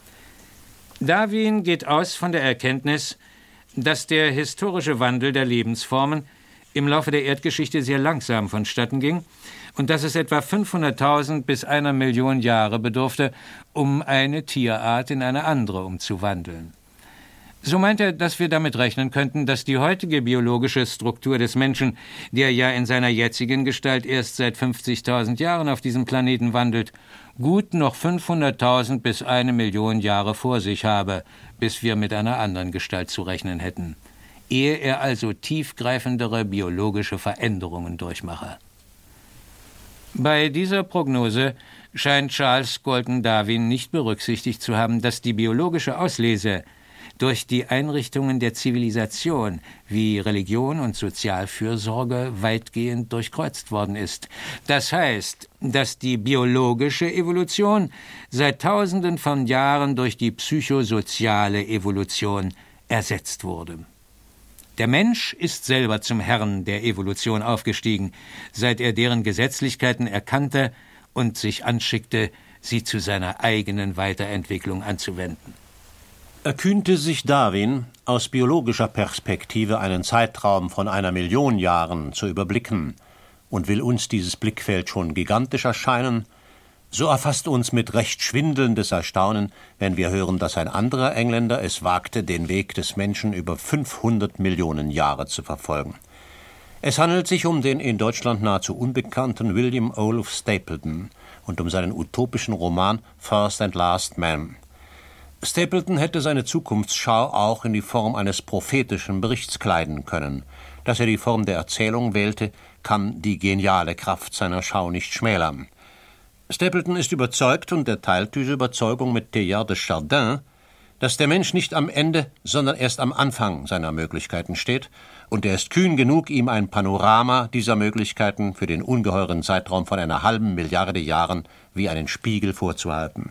[SPEAKER 4] Darwin geht aus von der Erkenntnis, dass der historische Wandel der Lebensformen im Laufe der Erdgeschichte sehr langsam vonstatten ging und dass es etwa fünfhunderttausend bis einer Million Jahre bedurfte, um eine Tierart in eine andere umzuwandeln. So meint er, dass wir damit rechnen könnten, dass die heutige biologische Struktur des Menschen, der ja in seiner jetzigen Gestalt erst seit fünfzigtausend Jahren auf diesem Planeten wandelt, gut noch fünfhunderttausend bis eine Million Jahre vor sich habe, bis wir mit einer anderen Gestalt zu rechnen hätten, ehe er also tiefgreifendere biologische Veränderungen durchmache. Bei dieser Prognose scheint Charles Galton Darwin nicht berücksichtigt zu haben, dass die biologische Auslese durch die Einrichtungen der Zivilisation wie Religion und Sozialfürsorge weitgehend durchkreuzt worden ist. Das heißt, dass die biologische Evolution seit Tausenden von Jahren durch die psychosoziale Evolution ersetzt wurde. Der Mensch ist selber zum Herrn der Evolution aufgestiegen, seit er deren Gesetzlichkeiten erkannte und sich anschickte, sie zu seiner eigenen Weiterentwicklung anzuwenden.
[SPEAKER 5] Erkühnte sich Darwin, aus biologischer Perspektive einen Zeitraum von einer Million Jahren zu überblicken, und will uns dieses Blickfeld schon gigantisch erscheinen, so erfasst uns mit recht schwindelndes Erstaunen, wenn wir hören, dass ein anderer Engländer es wagte, den Weg des Menschen über fünfhundert Millionen Jahre zu verfolgen. Es handelt sich um den in Deutschland nahezu unbekannten William Olaf Stapleton und um seinen utopischen Roman First and Last Man. Stapleton hätte seine Zukunftsschau auch in die Form eines prophetischen Berichts kleiden können. Dass er die Form der Erzählung wählte, kann die geniale Kraft seiner Schau nicht schmälern. Stapleton ist überzeugt, und er teilt diese Überzeugung mit Teilhard de Chardin, dass der Mensch nicht am Ende, sondern erst am Anfang seiner Möglichkeiten steht, und er ist kühn genug, ihm ein Panorama dieser Möglichkeiten für den ungeheuren Zeitraum von einer halben Milliarde Jahren wie einen Spiegel vorzuhalten.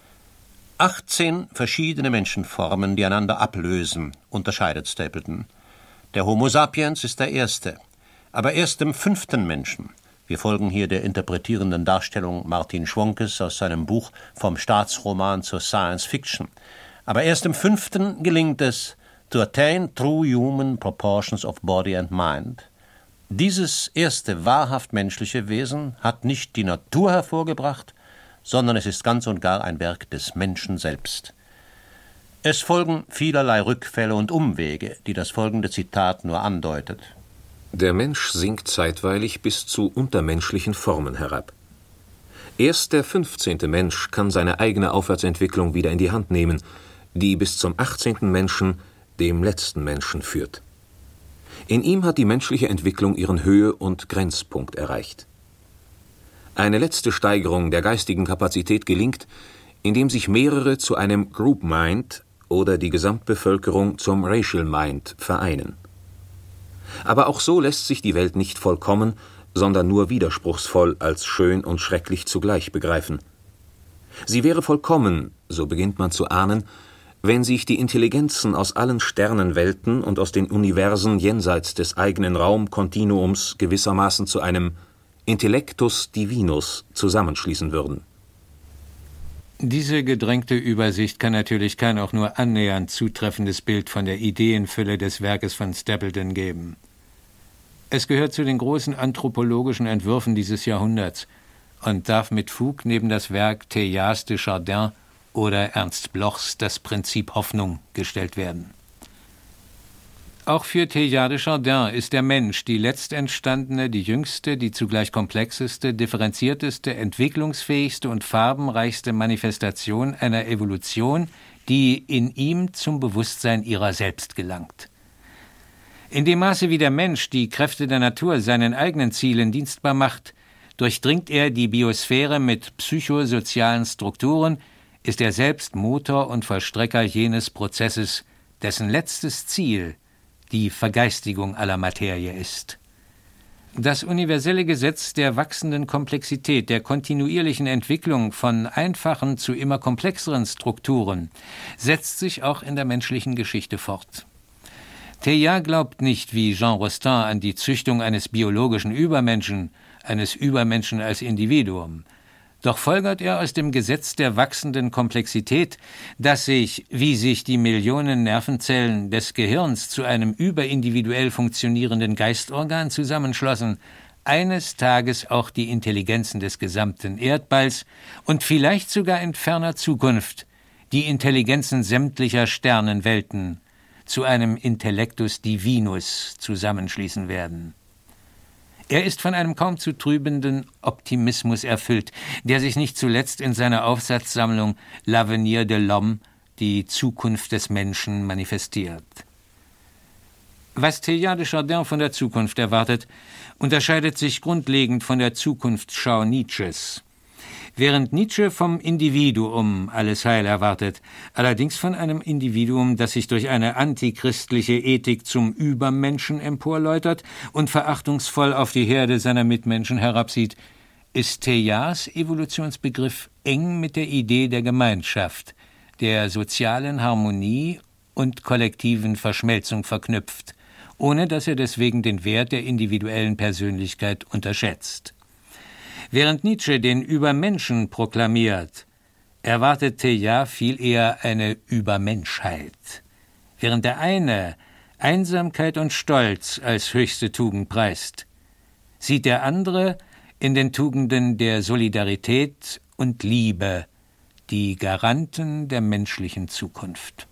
[SPEAKER 5] achtzehn verschiedene Menschenformen, die einander ablösen, unterscheidet Stapleton. Der Homo sapiens ist der erste, aber erst dem fünften Menschen. Wir folgen hier der interpretierenden Darstellung Martin Schwonkes aus seinem Buch Vom Staatsroman zur Science Fiction. Aber erst im fünften gelingt es, to attain true human proportions of body and mind. Dieses erste wahrhaft menschliche Wesen hat nicht die Natur hervorgebracht, sondern es ist ganz und gar ein Werk des Menschen selbst. Es folgen vielerlei Rückfälle und Umwege, die das folgende Zitat nur andeutet.
[SPEAKER 3] Der Mensch sinkt zeitweilig bis zu untermenschlichen Formen herab. Erst der fünfzehnte Mensch kann seine eigene Aufwärtsentwicklung wieder in die Hand nehmen, die bis zum achtzehnten Menschen, dem letzten Menschen, führt. In ihm hat die menschliche Entwicklung ihren Höhe- und Grenzpunkt erreicht. Eine letzte Steigerung der geistigen Kapazität gelingt, indem sich mehrere zu einem Group Mind oder die Gesamtbevölkerung zum Racial Mind vereinen. Aber auch so lässt sich die Welt nicht vollkommen, sondern nur widerspruchsvoll als schön und schrecklich zugleich begreifen. Sie wäre vollkommen, so beginnt man zu ahnen, wenn sich die Intelligenzen aus allen Sternenwelten und aus den Universen jenseits des eigenen Raumkontinuums gewissermaßen zu einem Intellectus Divinus zusammenschließen würden.
[SPEAKER 4] Diese gedrängte Übersicht kann natürlich kein auch nur annähernd zutreffendes Bild von der Ideenfülle des Werkes von Stapleton geben. Es gehört zu den großen anthropologischen Entwürfen dieses Jahrhunderts und darf mit Fug neben das Werk Teilhards de Chardin oder Ernst Blochs Das Prinzip Hoffnung gestellt werden. Auch für Teilhard de Chardin ist der Mensch die letztentstandene, die jüngste, die zugleich komplexeste, differenzierteste, entwicklungsfähigste und farbenreichste Manifestation einer Evolution, die in ihm zum Bewusstsein ihrer selbst gelangt. In dem Maße, wie der Mensch die Kräfte der Natur seinen eigenen Zielen dienstbar macht, durchdringt er die Biosphäre mit psychosozialen Strukturen, ist er selbst Motor und Vollstrecker jenes Prozesses, dessen letztes Ziel die Vergeistigung aller Materie ist. Das universelle Gesetz der wachsenden Komplexität, der kontinuierlichen Entwicklung von einfachen zu immer komplexeren Strukturen, setzt sich auch in der menschlichen Geschichte fort. Teilhard glaubt nicht wie Jean Rostand an die Züchtung eines biologischen Übermenschen, eines Übermenschen als Individuum. Doch folgert er aus dem Gesetz der wachsenden Komplexität, dass sich, wie sich die Millionen Nervenzellen des Gehirns zu einem überindividuell funktionierenden Geistorgan zusammenschlossen, eines Tages auch die Intelligenzen des gesamten Erdballs und vielleicht sogar in ferner Zukunft die Intelligenzen sämtlicher Sternenwelten zu einem Intellectus Divinus zusammenschließen werden. Er ist von einem kaum zu trübenden Optimismus erfüllt, der sich nicht zuletzt in seiner Aufsatzsammlung L'Avenir de l'Homme, die Zukunft des Menschen, manifestiert. Was Teilhard de Chardin von der Zukunft erwartet, unterscheidet sich grundlegend von der Zukunftsschau Nietzsches. Während Nietzsche vom Individuum alles Heil erwartet, allerdings von einem Individuum, das sich durch eine antichristliche Ethik zum Übermenschen emporläutert und verachtungsvoll auf die Herde seiner Mitmenschen herabsieht, ist Teilhards Evolutionsbegriff eng mit der Idee der Gemeinschaft, der sozialen Harmonie und kollektiven Verschmelzung verknüpft, ohne dass er deswegen den Wert der individuellen Persönlichkeit unterschätzt. Während Nietzsche den Übermenschen proklamiert, erwartet Teilhard viel eher eine Übermenschheit. Während der eine Einsamkeit und Stolz als höchste Tugend preist, sieht der andere in den Tugenden der Solidarität und Liebe die Garanten der menschlichen Zukunft.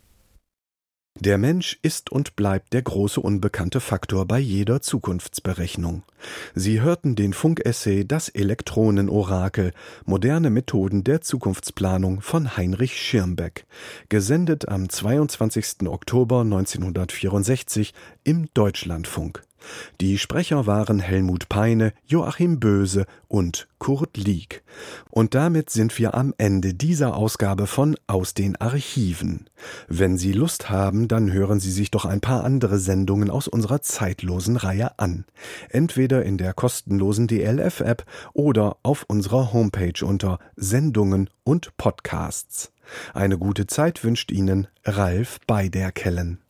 [SPEAKER 2] Der Mensch ist und bleibt der große unbekannte Faktor bei jeder Zukunftsberechnung. Sie hörten den Funkessay Das Elektronenorakel, moderne Methoden der Zukunftsplanung von Heinrich Schirmbeck, gesendet am zweiundzwanzigsten Oktober neunzehnhundertvierundsechzig im Deutschlandfunk. Die Sprecher waren Helmut Peine, Joachim Böse und Kurt Lieck. Und damit sind wir am Ende dieser Ausgabe von Aus den Archiven. Wenn Sie Lust haben, dann hören Sie sich doch ein paar andere Sendungen aus unserer zeitlosen Reihe an. Entweder in der kostenlosen D L F-App oder auf unserer Homepage unter Sendungen und Podcasts. Eine gute Zeit wünscht Ihnen Ralf Beiderkellen.